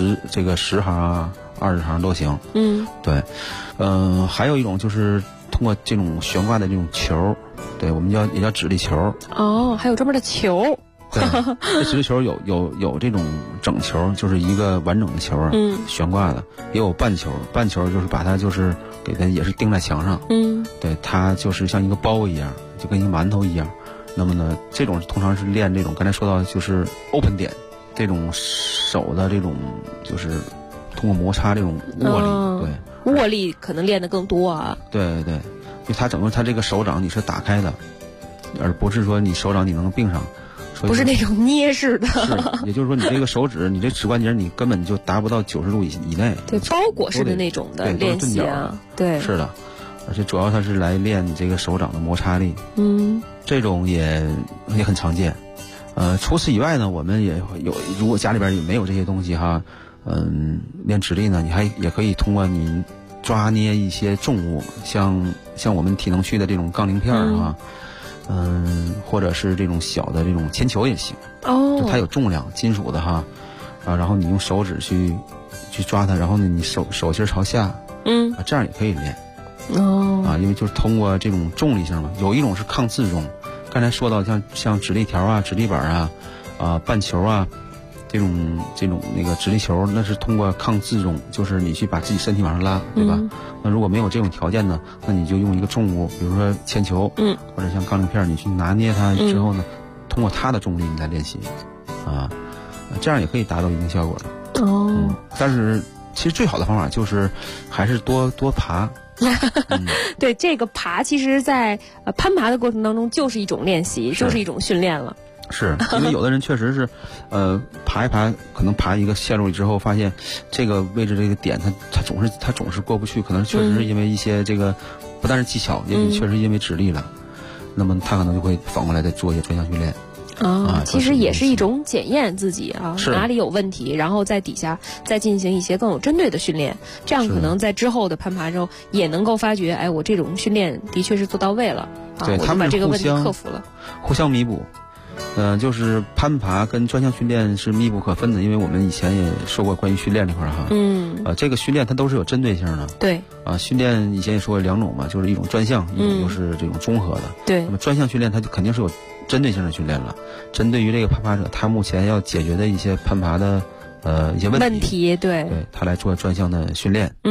10行啊、20行都行。对，还有一种就是通过这种悬挂的这种球，对，我们也叫指力球。 还有专门的球。 对，这指力球有这种整球，就是一个完整的球啊，悬挂的，也有半球就是把它就是给它也是钉在墙上。对，它就是像一个包一样，就跟一个馒头一样。那么呢，这种通常是练这种刚才说到就是 open 点，这种手的这种就是通过摩擦这种握力， 对，握力可能练得更多啊。 对，因为它整个它这个手掌你是打开的，而不是说你手掌你能并上。 不是那种捏式的， 是，也就是说你这个手指，你这指关节，你根本就达不到90度以内。 对，包裹式的那种的练习啊，对， 是的，而且主要它是来练你这个手掌的摩擦力。这种也很常见。除此以外呢，我们也有，如果家里边也没有这些东西哈，练指力呢，你也可以通过你抓捏一些重物，像我们体能区的这种杠铃片哈。或者是这种小的这种铅球也行就它有重量，金属的哈然后你用手指去抓它，然后呢你手心朝下，这样也可以练因为就是通过这种重力性嘛。有一种是抗自重，刚才说到像指力条啊、指力板啊、半球啊，这种那个指力球，那是通过抗自重，就是你去把自己身体往上拉，对吧？那如果没有这种条件呢，那你就用一个重物，比如说铅球，或者像杠铃片，你去拿捏它之后呢，通过它的重力你来练习，这样也可以达到一定效果的。但是其实最好的方法就是还是多爬。 对，这个爬其实在攀爬的过程当中就是一种练习，就是一种训练了。 是因为有的人确实是，爬一爬，可能爬一个线路里之后，发现这个位置这个点，他总是过不去，可能确实是因为一些这个，不但是技巧，也许确实因为指力了，那么他可能就会反过来再做一些专项训练。 其实也是一种检验自己哪里有问题，然后在底下再进行一些更有针对的训练，这样可能在之后的攀爬中也能够发觉，我这种训练的确是做到位了对， 我就把这个问题克服了， 互相弥补。就是攀爬跟专项训练是密不可分的，因为我们以前也说过关于训练这块哈。这个训练它都是有针对性的。 对。 训练以前也说过2种嘛，就是一种专项，一种就是这种综合的。 对。 那么专项训练它就肯定是有针对性的训练了，针对于这个攀爬者他目前要解决的一些攀爬的一些问题， 对他来做专项的训练。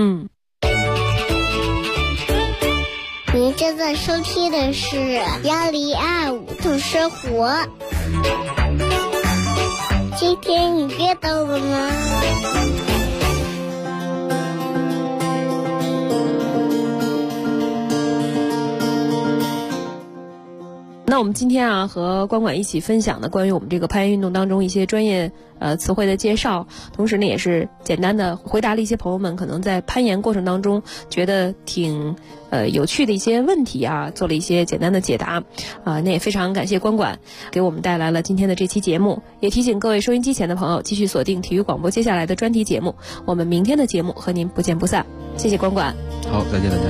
您正在收听的是1025度生活。今天你练到了吗？ 那我们今天和关管一起分享的关于我们这个攀岩运动当中一些专业词汇的介绍，同时呢也是简单的回答了一些朋友们可能在攀岩过程当中觉得挺有趣的一些问题做了一些简单的解答那也非常感谢关管给我们带来了今天的这期节目，也提醒各位收音机前的朋友继续锁定体育广播接下来的专题节目，我们明天的节目和您不见不散。谢谢关管。 好，再见。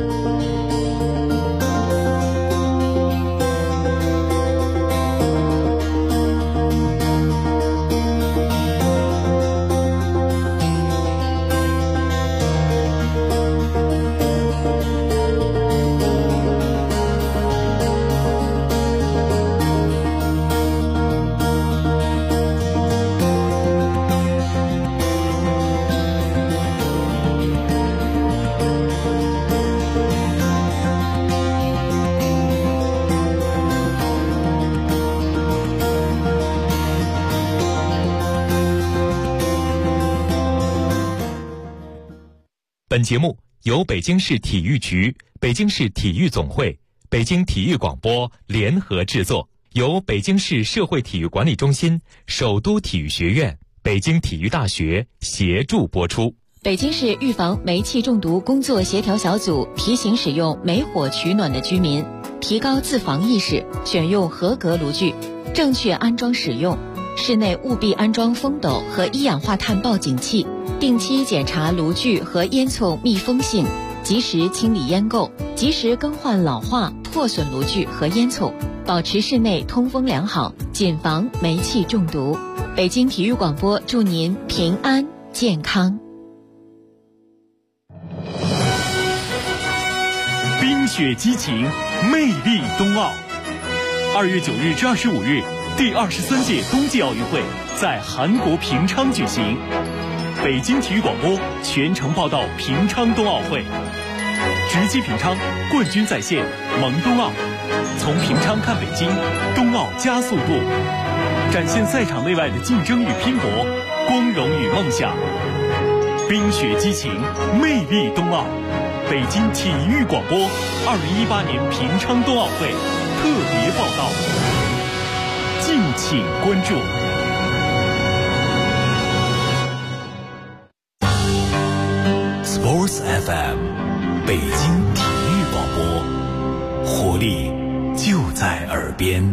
本节目由北京市体育局、北京市体育总会、北京体育广播联合制作，由北京市社会体育管理中心、首都体育学院、北京体育大学协助播出。 北京市预防煤气中毒工作协调小组提醒使用煤火取暖的居民，提高自防意识，选用合格炉具，正确安装使用。室内务必安装风斗和一氧化碳报警器，定期检查炉具和烟囱密封性，及时清理烟垢，及时更换老化、破损炉具和烟囱，保持室内通风良好，谨防煤气中毒。北京体育广播祝您平安健康。 冰雪激情，魅力冬奥。2月9日至25日，第23届冬季奥运会在韩国平昌举行。北京体育广播全程报道平昌冬奥会，直击平昌，冠军在线，萌冬奥。从平昌看北京，冬奥加速度，展现赛场内外的竞争与拼搏，光荣与梦想。冰雪激情，魅力冬奥。北京体育广播2018年平昌冬奥会特别报道，敬请关注。 Sports FM， 北京体育广播，活力就在耳边。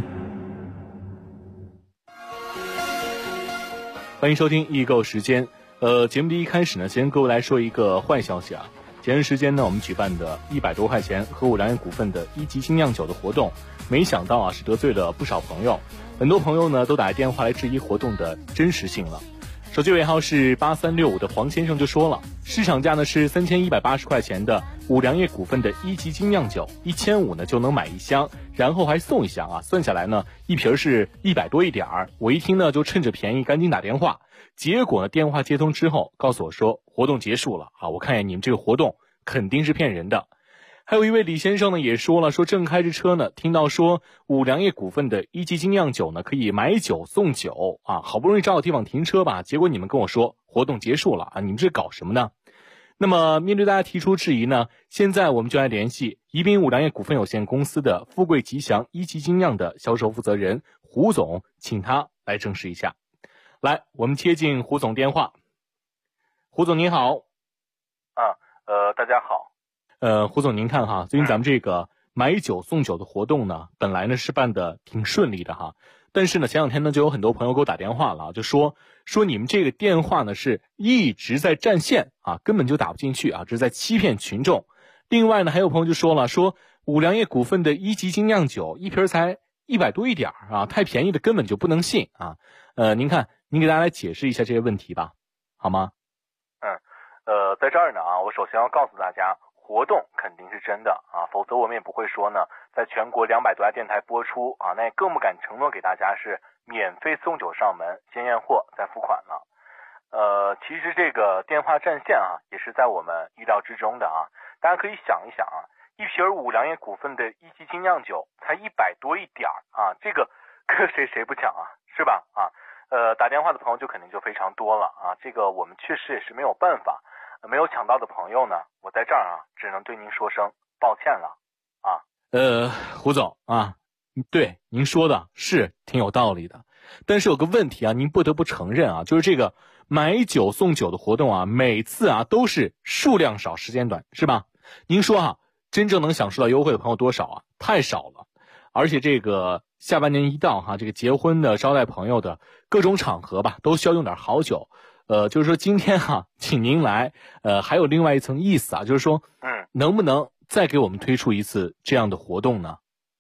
欢迎收听易购时间。节目的一开始呢，先跟各位来说一个坏消息啊。前段时间呢，我们举办的100多块钱和五粮液股份的1级精酿酒的活动，没想到啊是得罪了不少朋友，很多朋友呢都打电话来质疑活动的真实性了。手机尾号是8365的黄先生就说了，市场价呢是3180块钱的五粮液股份的1级精酿酒，1500呢就能买1箱，然后还送1箱啊，算下来呢一瓶是100多一点儿。我一听呢就趁着便宜赶紧打电话，结果呢电话接通之后告诉我说活动结束了啊，我看见你们这个活动肯定是骗人的。还有一位李先生呢也说了，说正开着车呢，听到说五粮液股份的1级精酿酒呢可以买酒送酒啊，好不容易找到地方停车吧，结果你们跟我说活动结束了啊，你们这搞什么呢？那么面对大家提出质疑呢，现在我们就来联系宜宾五粮液股份有限公司的富贵吉祥1级精酿的销售负责人胡总，请他来证实一下。来，我们接进胡总电话。胡总您好。 大家好。 胡总您看哈，最近咱们这个买酒送酒的活动呢，本来呢是办的挺顺利的哈，但是呢前两天呢就有很多朋友给我打电话了，就说你们这个电话呢是一直在占线啊，根本就打不进去啊，这是在欺骗群众。另外呢还有朋友就说了，说五粮液股份的1级精酿酒一瓶才100多一点啊，太便宜的根本就不能信啊。您看您给大家来解释一下这些问题吧，好吗？ 在这儿呢啊，我首先要告诉大家，活动肯定是真的啊，否则我们也不会说呢，在全国200多家电台播出啊，那也更不敢承诺给大家是免费送酒上门，先验货再付款了。其实这个电话占线啊，也是在我们意料之中的啊。大家可以想一想啊，一瓶五粮液股份的1级精酿酒才100多一点啊，这个谁不抢啊，是吧？啊，打电话的朋友就肯定就非常多了啊，这个我们确实也是没有办法。没有抢到的朋友呢，我在这儿啊，只能对您说声抱歉了啊。 胡总啊，对您说的是挺有道理的，但是有个问题啊，您不得不承认啊，就是这个买酒送酒的活动啊，每次啊都是数量少时间短，是吧？您说啊，真正能享受到优惠的朋友多少啊？太少了。而且这个下半年一到哈，这个结婚的、招待朋友的各种场合吧，都需要用点好酒。就是说今天哈，请您来，还有另外一层意思啊，就是说，能不能再给我们推出一次这样的活动呢？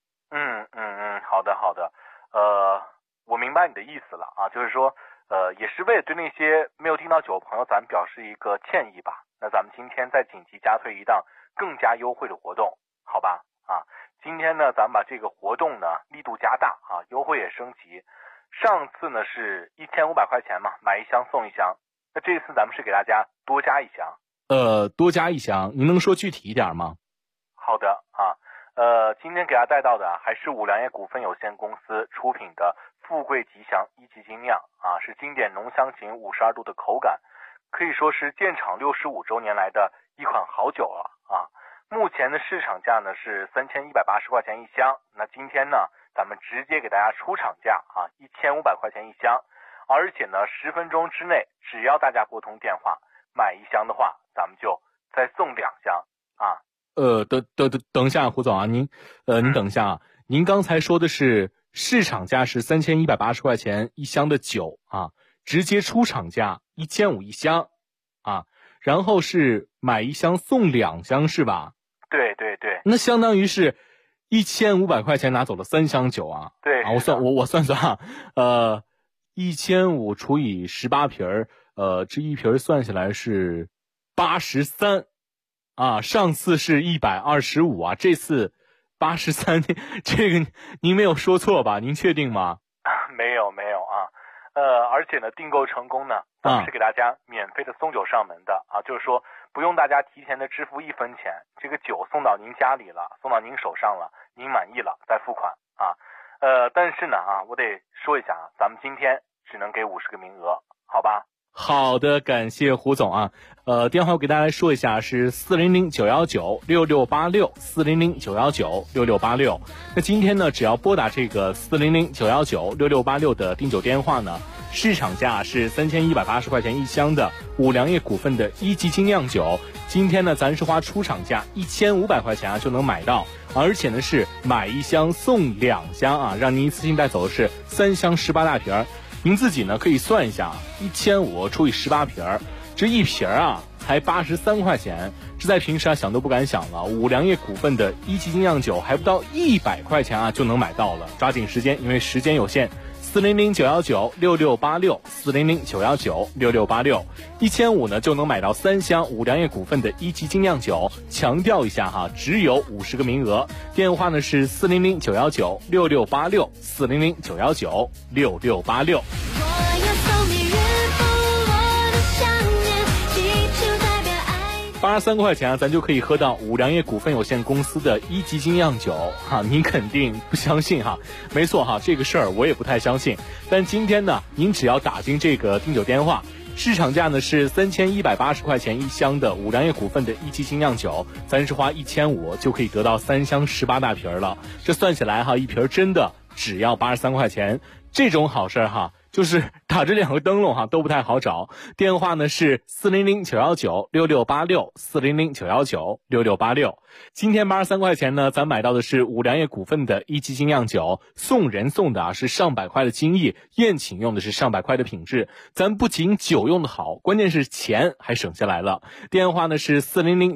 好的，我明白你的意思了啊，就是说，也是为了对那些没有订到酒的朋友，咱们表示一个歉意吧。那咱们今天再紧急加推一档更加优惠的活动，好吧？啊，今天呢，咱们把这个活动呢力度加大啊，优惠也升级。上次呢是1500块钱嘛，买1箱送1箱。那这次咱们是给大家多加1箱。 多加1箱，您能说具体一点吗？ 好的啊，今天给大家带到的还是五粮液股份有限公司出品的富贵吉祥1级精酿啊，是经典浓香型52度的口感， 可以说是建厂65周年来的一款好酒了啊。目前的市场价呢是3180块钱一箱，那今天呢咱们直接给大家出厂价啊，1500块钱一箱，而且呢10分钟之内，只要大家拨通电话买一箱的话，咱们就再送2箱啊。 等一下，胡总啊，您等一下啊，您刚才说的是市场价是3180块钱一箱的酒啊，直接出厂价1500一箱啊，然后是买一箱送2箱是吧？ 对， 那相当于是1500块钱拿走了3箱酒啊。 对啊，我算啊，1500除以18瓶这一瓶算下来是83啊，上次是125啊，这次83，这个您没有说错吧？您确定吗？ 没有啊，而且呢，订购成功呢，咱们是给大家免费的送酒上门的啊，就是说不用大家提前的支付1分钱，这个酒送到您家里了，送到您手上了，您满意了再付款啊。但是呢啊，我得说一下啊，咱们今天只能给50个名额，好吧？ 好的，感谢胡总啊。电话我给大家说一下是400-919-6686，400-919-6686。那今天呢，只要拨打这个400-919-6686的订酒电话呢，市场价是3180块钱一箱的五粮液股份的1级精酿酒，今天呢咱是花出厂价1500块钱啊就能买到，而且呢是买一箱送2箱啊，让您一次性带走的是3箱18大瓶。您自己呢可以算一下，1500除以18瓶，这一瓶啊才83块钱，这在平时啊想都不敢想了。五粮液股份的1级精酿酒还不到100块钱啊就能买到了，抓紧时间，因为时间有限。400-919-6686，400-919-6686，1500呢就能买到3箱五粮液股份的1级精酿酒。强调一下哈，只有50个名额。电话呢是400-919-6686，400-919-6686。83块钱啊，咱就可以喝到五粮液股份有限公司的1级精酿酒哈，您肯定不相信哈？没错哈，这个事儿我也不太相信。但今天呢，您只要打进这个订酒电话，市场价呢是3180块钱一箱的五粮液股份的1级精酿酒，咱是花1500就可以得到3箱18大瓶了。这算起来哈，一瓶真的只要83块钱，这种好事哈。就是打着2个灯笼哈都不太好找，电话呢是400-919-6686，400-919-6686。今天83块钱呢，咱买到的是五粮液股份的1级精酿酒，送人送的啊是上百块的精益，宴请用的是上百块的品质。咱不仅酒用的好，关键是钱还省下来了。电话呢是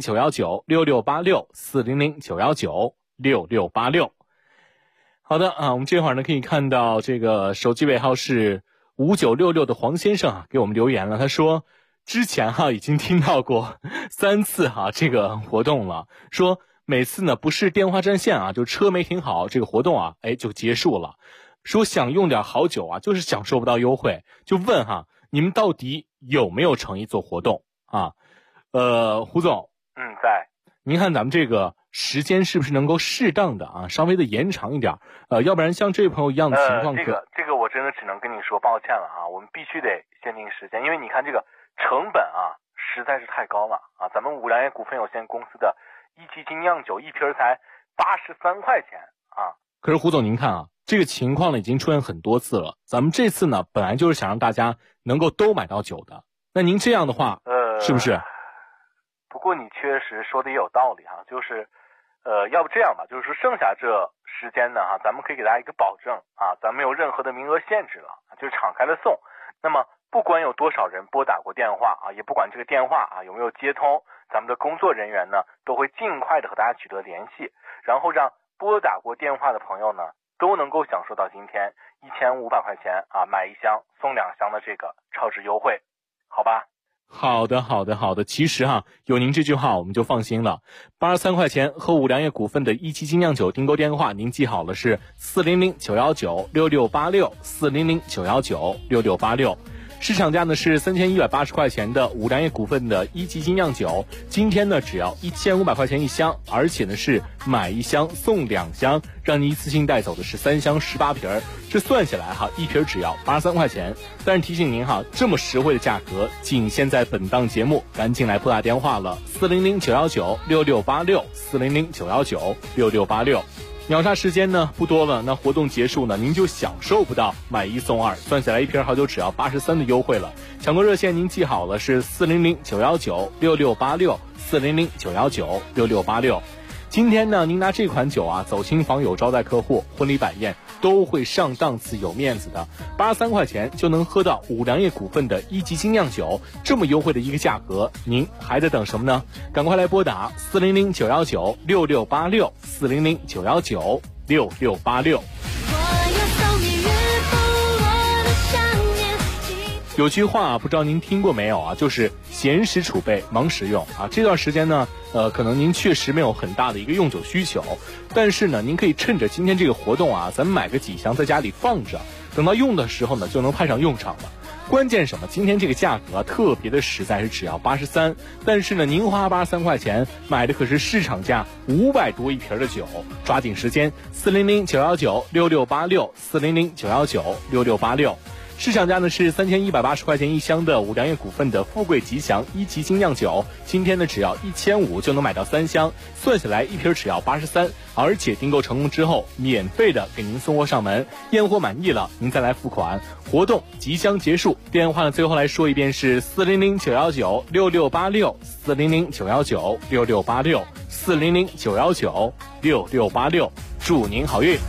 400-919-6686，400-919-6686。好的啊，我们这会儿呢可以看到这个手机尾号是5966的黄先生啊给我们留言了，他说之前已经听到过3次这个活动了，说每次呢不是电话占线啊，就车没停好，这个活动就结束了。说想用点好酒啊，就是享受不到优惠，就问你们到底有没有诚意做活动啊？胡总， 在。 您看咱们这个时间是不是能够适当的稍微的延长一点？要不然像这位朋友一样的情况， 这个我真的只能跟你说抱歉了我们必须得限定时间，因为你看这个成本实在是太高了咱们五粮液股份有限公司的1级精酿酒一瓶才83块钱可是胡总您看这个情况呢已经出现很多次了，咱们这次呢本来就是想让大家能够都买到酒的，那您这样的话是不是？ 不过你确实说的也有道理就是要不这样吧，就是说剩下这时间呢咱们可以给大家一个保证咱没有任何的名额限制了，就是敞开了送。那么不管有多少人拨打过电话也不管这个电话有没有接通，咱们的工作人员呢都会尽快的和大家取得联系，然后让拨打过电话的朋友呢都能够享受到今天1500块钱买1箱送2箱的这个超值优惠，好吧？ 好的。其实有您这句话我们就放心了。83块钱和五粮液股份的1级精酿酒订购电话您记好了，是400-919-6686，400-919-6686。 市场价呢是3180块钱的五粮液股份的一级精酿酒，今天呢只要1500块钱一箱，而且呢是买一箱送2箱，让你一次性带走的是3箱18瓶，这算下来哈，一瓶只要83块钱。但是提醒您哈，这么实惠的价格，仅限在本档节目，赶紧来拨打电话了，400-919-6686，400-919-6686。秒杀时间呢不多了，那活动结束呢，您就享受不到买1送2，算下来一瓶好酒只要83的优惠了。抢购热线您记好了，是400-919-6686，400-919-6686。今天呢，您拿这款酒啊，走亲访友、招待客户、婚礼摆宴都会上档次、有面子的。83块钱就能喝到五粮液股份的一级精酿酒，这么优惠的一个价格，您还在等什么呢？赶快来拨打400-919-6686，400-919-6686。有句话不知道您听过没有啊，就是闲时储备，忙时用啊。这段时间呢，可能您确实没有很大的一个用酒需求，但是呢，您可以趁着今天这个活动啊，咱们买个几箱在家里放着，等到用的时候呢，就能派上用场了。关键什么？今天这个价格啊，特别的实在，是只要83，但是呢，您花83块钱买的可是市场价500多一瓶的酒，抓紧时间，400-919-6686，400-919-6686。市场价呢是3180块钱一箱的五粮液股份的富贵吉祥一级精酿酒，今天呢只要1500就能买到3箱，算下来一瓶只要83，而且订购成功之后免费的给您送货上门，验货满意了您再来付款。活动即将结束，电话呢最后来说一遍是400-919-6686，400-919-6686，400-919-6686，祝您好运。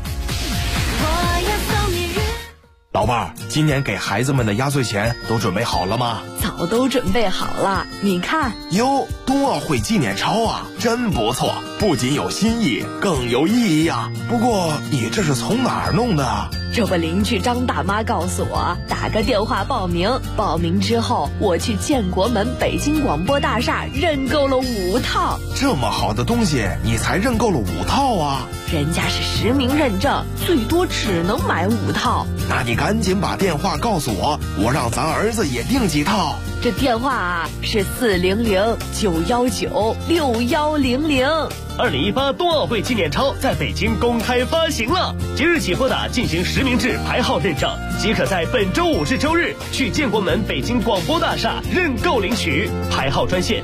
老妹儿，今年给孩子们的压岁钱都准备好了吗？ 早都准备好了，你看。 哟，冬奥会纪念钞啊，真不错，不仅有新意，更有意义啊。不过你这是从哪儿弄的？ 这不，邻居张大妈告诉我，打个电话报名，报名之后我去建国门北京广播大厦认购了5套。 这么好的东西，你才认购了5套啊？ 人家是实名认证，最多只能买5套。 那你赶紧把电话告诉我，我让咱儿子也订几套。 这电话啊是400-919-6100。 2018冬奥会纪念钞在北京公开发行了，即日起拨打进行实名制排号认证，即可在本周5至周日去建国门北京广播大厦认购领取。排号专线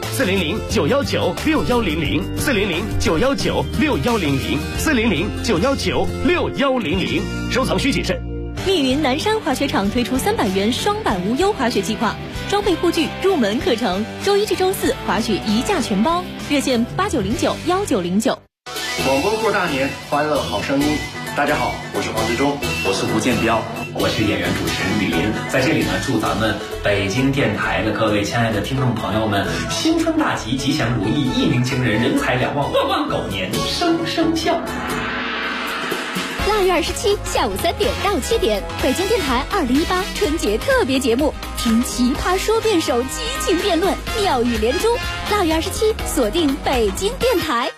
400-919-6100，400-919-6100，400-919-6100。收藏需谨慎。 密云南山滑雪场推出300元双板无忧滑雪计划，装备护具、入门课程，周1至周4滑雪1价全包。热线8909-1909。 广播过大年，欢乐好声音。大家好，我是黄志忠， 我是吴建彪，我是演员主持人李林。在这里呢，祝咱们北京电台的各位亲爱的听众朋友们，新春大吉，吉祥如意，一鸣惊人，人财两旺，万万狗年，生生笑。 2月27下午3点到7点，北京电台2018春节特别节目，听奇葩说辩手激情辩论，妙语连珠。2月27锁定北京电台。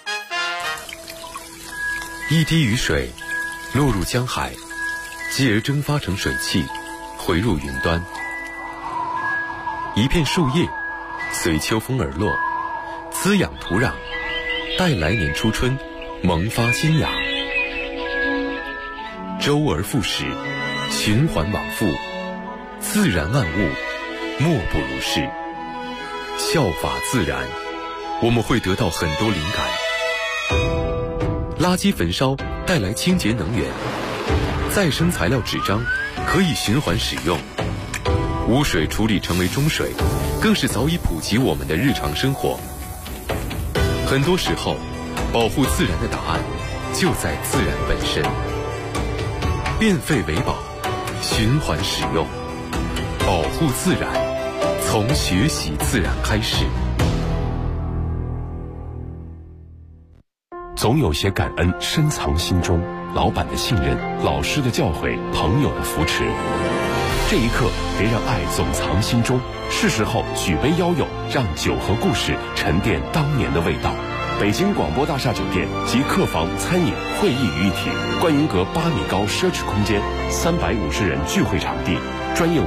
一滴雨水落入江海，继而蒸发成水汽，回入云端。一片树叶随秋风而落，滋养土壤，待来年初春萌发新芽。周而复始，循环往复，自然万物莫不如是。效法自然，我们会得到很多灵感。垃圾焚烧带来清洁能源，再生材料纸张可以循环使用，污水处理成为中水，更是早已普及我们的日常生活。很多时候，保护自然的答案就在自然本身。变废为宝，循环使用，保护自然，从学习自然开始。 总有些感恩深藏心中，老板的信任，老师的教诲，朋友的扶持。这一刻，别让爱总藏心中，是时候举杯邀友，让酒和故事沉淀当年的味道。北京广播大厦酒店集客房、餐饮、会议于一体，观云阁8米高奢侈空间，350人聚会场地，专业